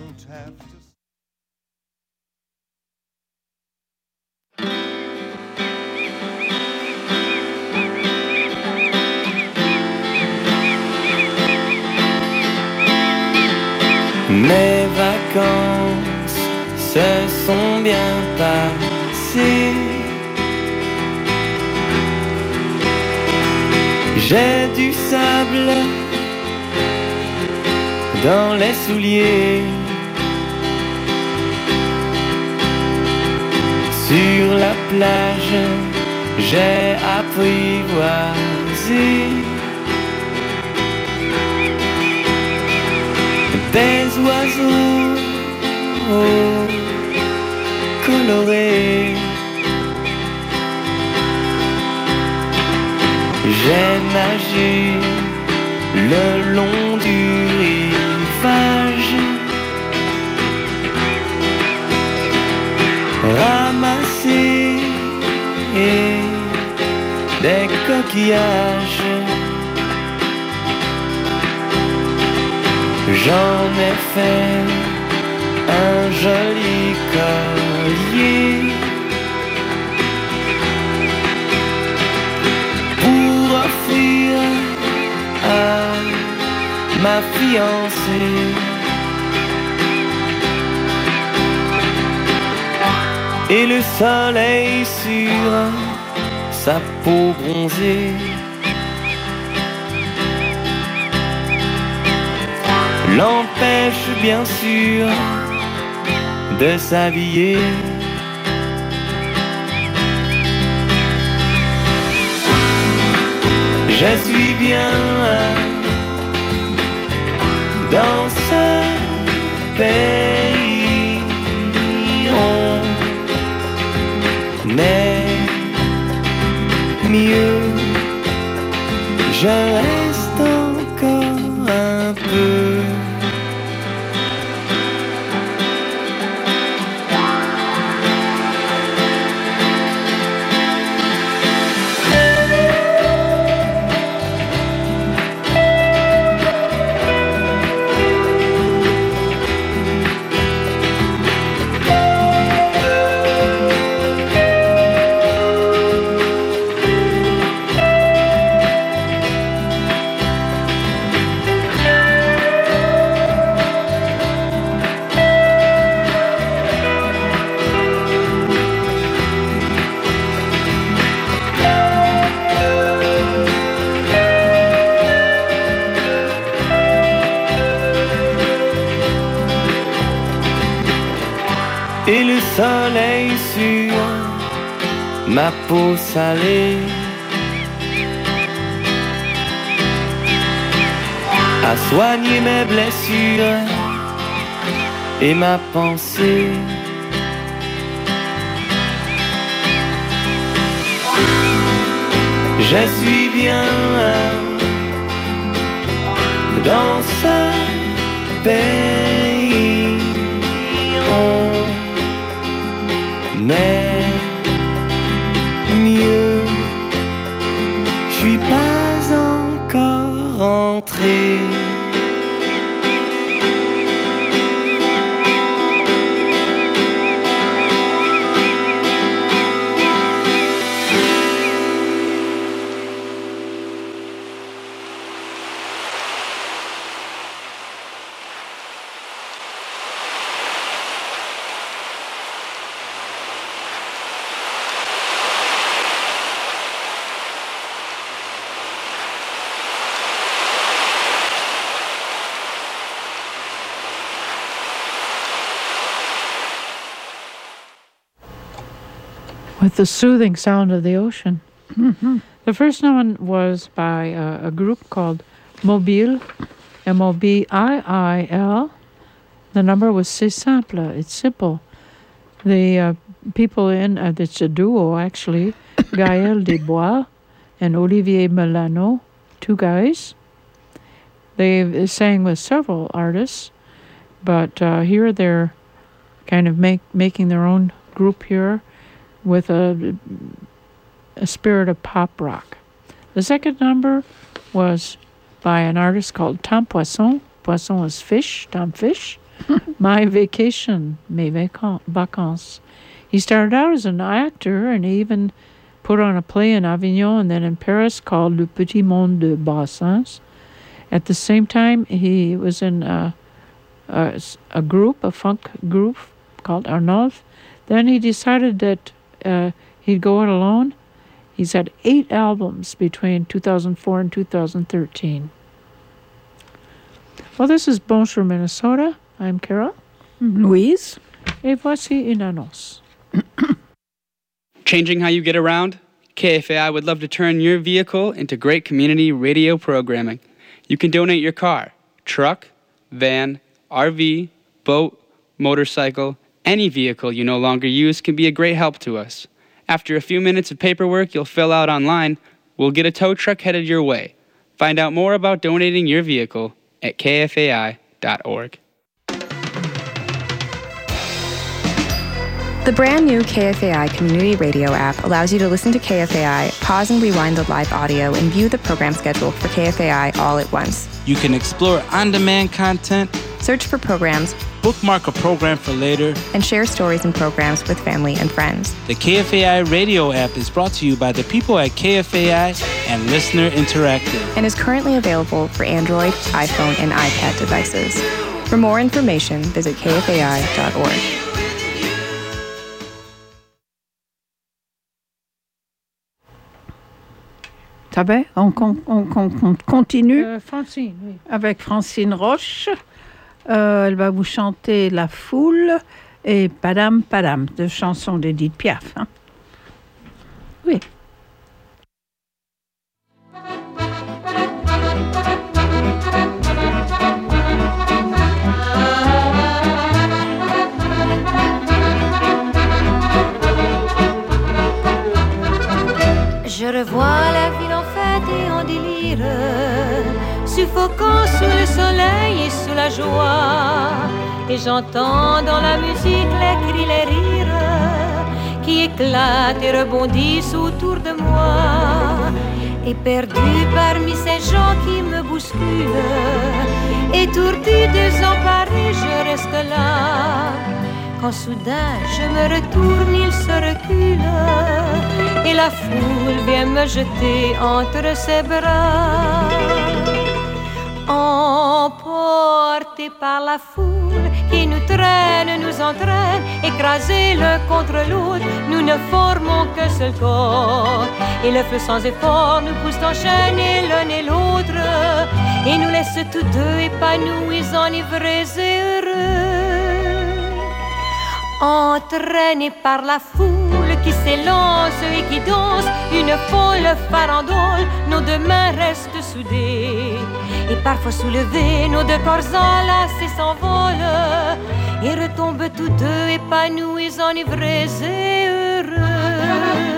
P: Mes vacances se sont bien passées. J'ai du sable dans les souliers. Sur la plage, j'ai apprivoisé des oiseaux colorés. J'ai nagé le long du rivage, ramassé des coquillages. J'en ai fait un joli collier pour offrir à ma fiancée. Et le soleil sur sa peau bronzée l'empêche bien sûr de s'habiller. Je suis bien dans ce pays, on est mieux. Je reste encore un peu. Et le soleil sur ma peau salée a soigné mes blessures et ma pensée. Je suis bien dans ce pays. Mais mieux, je suis pas encore rentré.
A: With the soothing sound of the ocean.
B: Mm-hmm.
A: The first one was by a group called Mobile, Mobil. The number was C'est Simple, it's simple. The people in, it's a duo actually, Gaël Desbois and Olivier Milano, two guys. They sang with several artists, but here they're kind of making their own group here with a spirit of pop rock. The second number was by an artist called Tom Poisson. Poisson was fish, Tom Fish. My Vacation, Mes Vacances. He started out as an actor and he even put on a play in Avignon and then in Paris called Le Petit Monde de Brassens. At the same time, he was in a group, a funk group called Arnolf. Then he decided that he'd go it alone. He's had 8 albums between 2004 and 2013. Well, this is Bonjour Minnesota. I'm Carol.
B: Louise.
A: Et voici une annonce.
C: Changing how you get around? KFAI would love to turn your vehicle into great community radio programming. You can donate your car, truck, van, RV, boat, motorcycle, any vehicle you no longer use can be a great help to us. After a few minutes of paperwork you'll fill out online, we'll get a tow truck headed your way. Find out more about donating your vehicle at kfai.org.
E: The brand new KFAI Community Radio app allows you to listen to KFAI, pause and rewind the live audio, and view the program schedule for KFAI all at once.
J: You can explore on-demand content,
E: search for programs,
J: bookmark a program for later,
E: and share stories and programs with family and friends.
J: The KFAI Radio app is brought to you by the people at KFAI and Listener Interactive,
E: and is currently available for Android, iPhone, and iPad devices. For more information, visit kfai.org.
B: Ça va? On continue
A: Francine, oui.
B: Avec Francine Roche. Elle va vous chanter La Foule et Padam Padam, deux chansons d'Edith Piaf. Hein? Oui.
F: Je revois la ville en fête et en délire, suffocant sous le soleil et sous la joie. Et j'entends dans la musique les cris, les rires qui éclatent et rebondissent autour de moi. Et perdu parmi ces gens qui me bousculent, étourdi, désemparé, je reste là. Quand soudain je me retourne, il se recule et la foule vient me jeter entre ses bras. Emportés par la foule qui nous traîne, nous entraîne, écrasés l'un contre l'autre, nous ne formons qu'un seul corps. Et le feu sans effort nous pousse enchaîner l'un et l'autre et nous laisse tous deux épanouis, enivrés et heureux. Entraînés par la foule qui s'élance et qui danse une folle farandole, nos deux mains restent soudées et parfois soulevées, nos deux corps enlacés s'envolent et retombent tous deux épanouis, enivrés et heureux.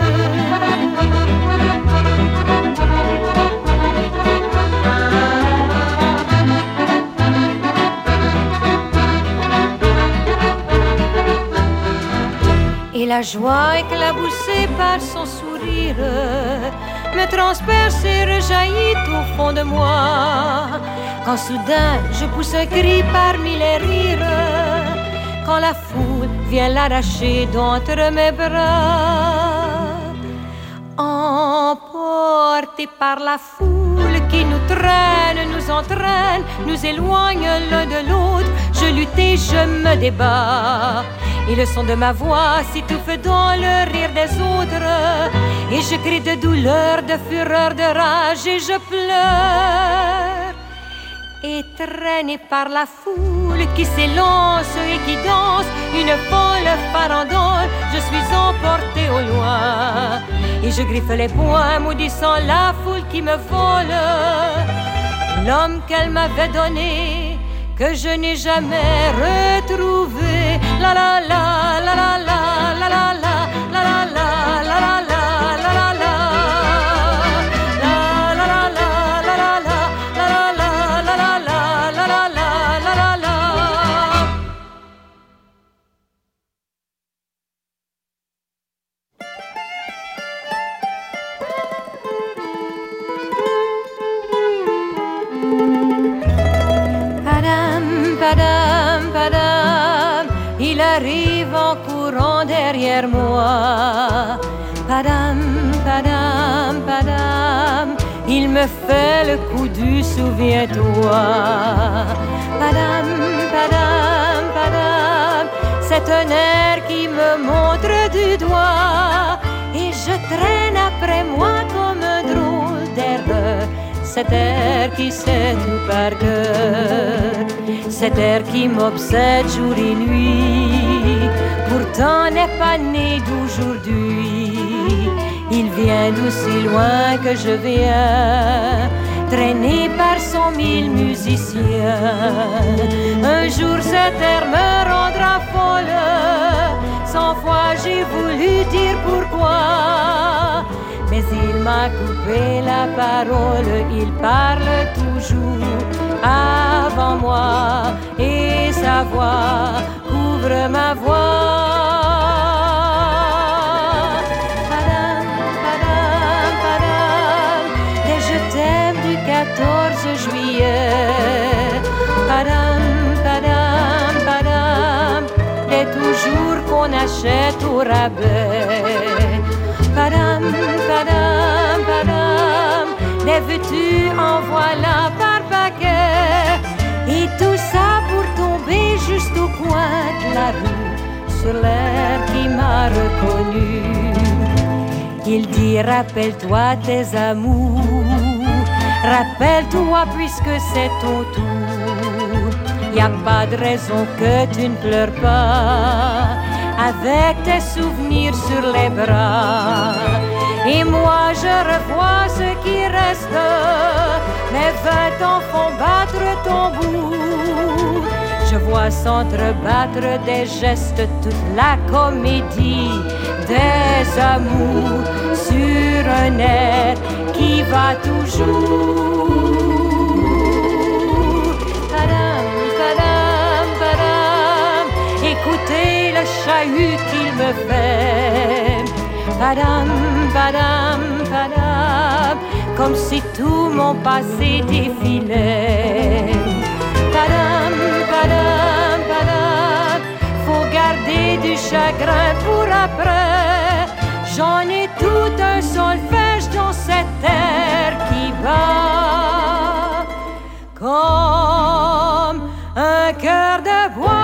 F: Et la joie éclaboussée par son sourire me transperce et rejaillit au fond de moi. Quand soudain je pousse un cri parmi les rires, quand la foule vient l'arracher d'entre mes bras. Emportés par la foule qui nous traîne, nous entraîne, nous éloigne l'un de l'autre, je lutte et je me débat. Et le son de ma voix s'étouffe dans le rire des autres, et je crie de douleur, de fureur, de rage, et je pleure. Et traîné par la foule qui s'élance et qui danse une folle farandole, je suis emporté au loin et je griffe les poings, maudissant la foule qui me vole l'homme qu'elle m'avait donné, que je n'ai jamais retrouvé. La la la la la la la la la la la la la la la. Il arrive en courant derrière moi. Padam, padam, padam. Il me fait le coup du souviens-toi. Padam, padam, padam. C'est un air qui me montre du doigt et je traîne après moi comme un drôle d'air. Cet air qui sait tout par cœur. cet air qui m'obsède jour et nuit, pourtant n'est pas né d'aujourd'hui. Il vient d'aussi loin que je viens, traîné par 100 000 musiciens. Un jour cet air me rendra folle, 100 fois j'ai voulu dire pourquoi, mais il m'a coupé la parole. Il parle toujours avant moi et sa voix couvre ma voix. Padam, padam, padam, et je t'aime du 14 juillet. Padam, padam, padam, et toujours qu'on achète au rabais. Padam, padam, padam, les veux-tu en voilà par paquet. Et tout ça pour tomber juste au coin de la rue, sur l'air qui m'a reconnu. Il dit rappelle-toi tes amours, rappelle-toi puisque c'est ton tour. Y a pas de raison que tu ne pleures pas, avec tes souvenirs sur les bras. Et moi je revois ce qui reste, mes 20 ans font battre tambour. Je vois s'entrebattre des gestes toute la comédie des amours sur un air qui va toujours. Padam, padam, padam, écoutez le chahut qu'il me fait. Padam, padam, padam, comme si tout mon passé défilait. Padam, padam, padam, faut garder du chagrin pour après. J'en ai tout un solfège dans cette terre qui bat comme un cœur de bois.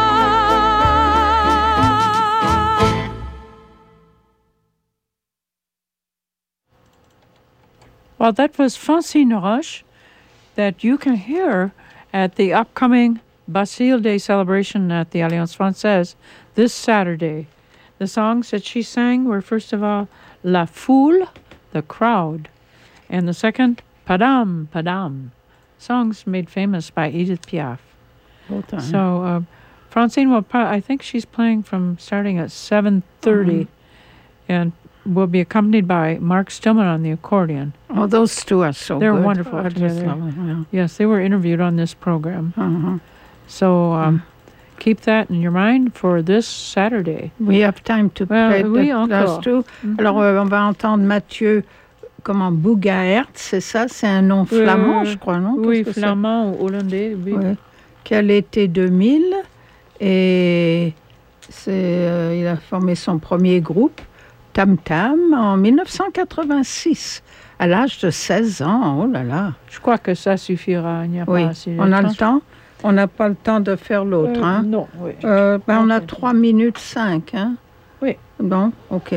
A: Well, that was Francine Roche that you can hear at the upcoming Bastille Day celebration at the Alliance Française this Saturday. The songs that she sang were, first of all, La Foule, the crowd, and the second, Padam, Padam, songs made famous by Edith Piaf. So Francine will I think she's playing from starting at 7:30 and will be accompanied by Mark Stillman on the accordion.
B: Oh, those two are so
A: They're
B: good.
A: wonderful together.
B: Yeah.
A: Yes, they were interviewed on this program. So keep that in your mind for this Saturday.
B: We have time to play
A: oui,
B: those two. Alors, on va entendre Mathieu Bougaert, c'est ça? C'est un nom flamand, je crois, non?
A: Oui, flamand ou hollandais, oui.
B: Ouais. Qui a l'été 2000 et il a formé son premier groupe, Tam Tam, en 1986, à l'âge de 16 ans. Oh là là!
A: Je crois que ça suffira. Il n'y a pas assez de
B: on a le temps. On n'a pas le temps de faire l'autre. Hein?
A: Non, oui.
B: On a 3 minutes 5. Hein?
A: Oui.
B: Bon, OK.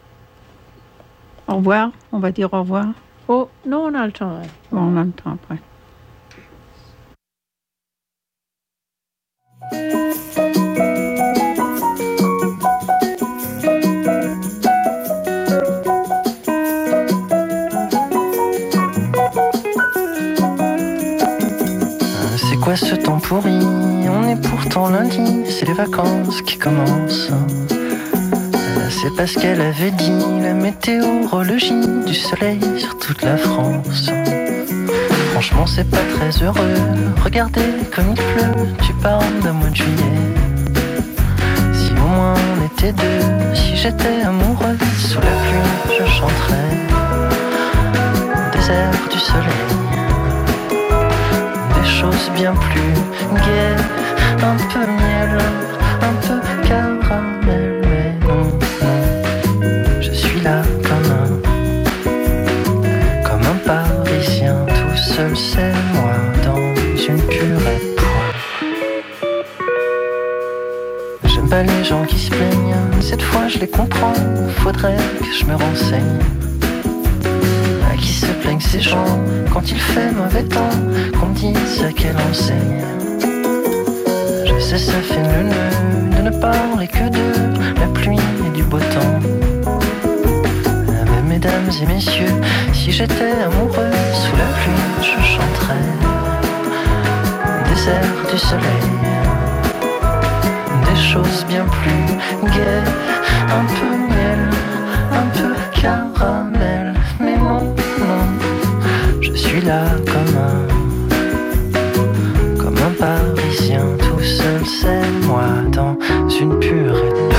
B: Au revoir. On va dire au revoir.
A: Oh, non, on a le temps.
B: Bon, on a le temps après.
T: C'est quoi ce temps pourri? On est pourtant lundi, c'est les vacances qui commencent. C'est parce qu'elle avait dit la météorologie du soleil sur toute la France. Franchement c'est pas très heureux, regardez comme il pleut, tu parles d'un mois de juillet. Si au moins on était deux, si j'étais amoureuse, sous la pluie je chanterais des airs du soleil, des choses bien plus gaies, un peu miel, un peu caramel, mais non, non, je suis là comme un Parisien, tout seul c'est moi dans une purée de pois. J'aime pas les gens qui se plaignent, cette fois je les comprends, faudrait que je me renseigne. À qui se plaignent ces gens quand il fait mauvais temps, qu'on me dise à quelle enseigne. c'est ça fait neuneu de ne parler que de la pluie et du beau temps. Mais mesdames et messieurs, si j'étais amoureux sous la pluie, je chanterais des airs du soleil, des choses bien plus gaies, un peu miel, un peu caramel. Mais non, non, je suis là comme un Parisien tout seul, c'est moi dans une purée d'eau.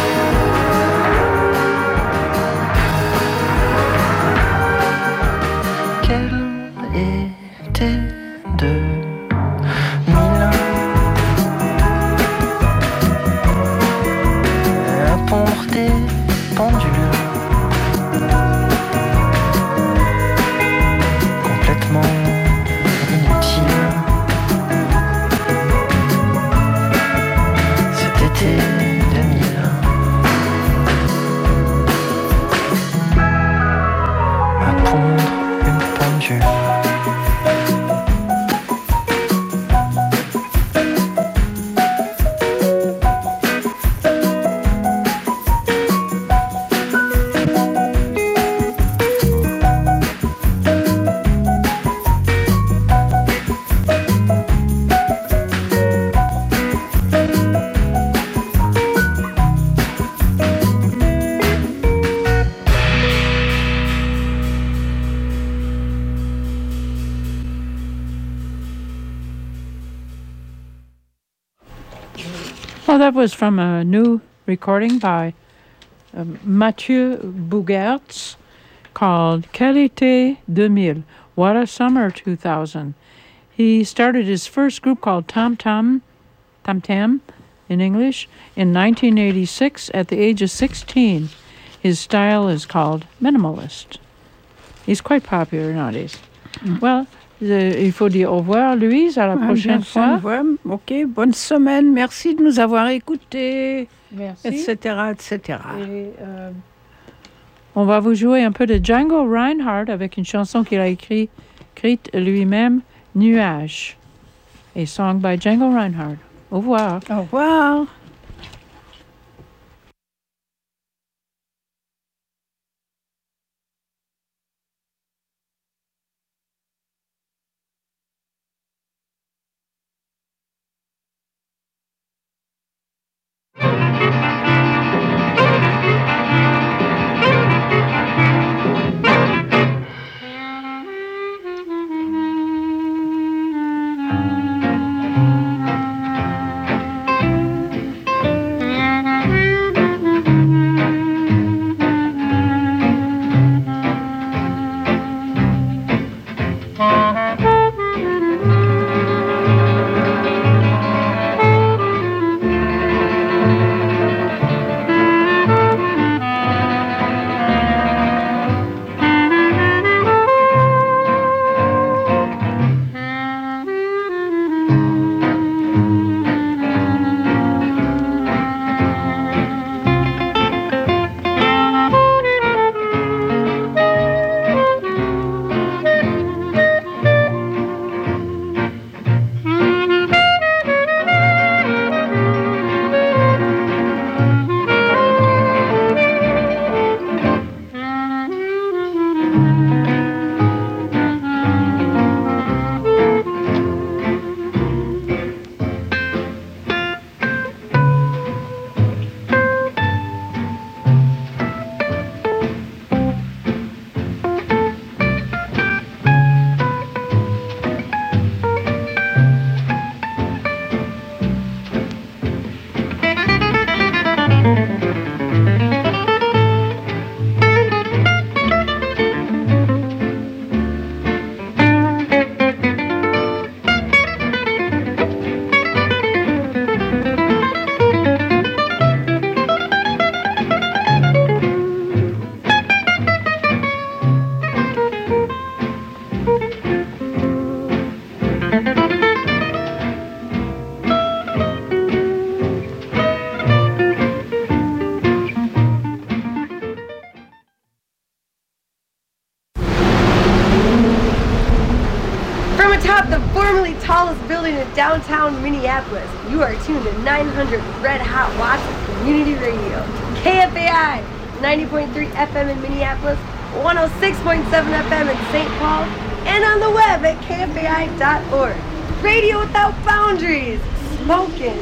A: Well, that was from a new recording by Mathieu Bougertz called Quel été 2000, What a Summer 2000. He started his first group called Tam Tam in English in 1986 at the age of 16. His style is called minimalist. He's quite popular nowadays. Well, il faut dire au revoir, Louise, à la prochaine fois.
B: Ok, bonne semaine. Merci de nous avoir écoutés,
A: Merci.
B: etc., etc.
A: Et, on va vous jouer un peu de Django Reinhardt avec une chanson qu'il a écrite lui-même, Nuage. A song by Django Reinhardt. Au revoir.
B: Au revoir.
G: downtown Minneapolis, you are tuned to 900 Red Hot Watts of Community Radio. KFAI, 90.3 FM in Minneapolis, 106.7 FM in St. Paul, and on the web at kfai.org. Radio without boundaries. Smoking.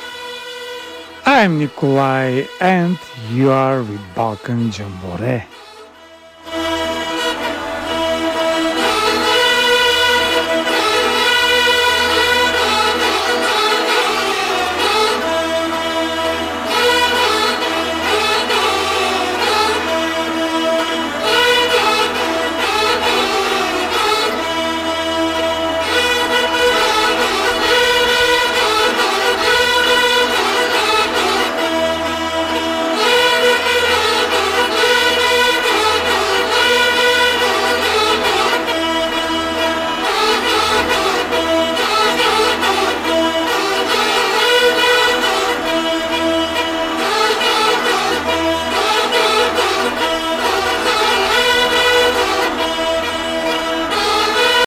H: I'm Nikolai, and you are with Balkan Jamboree.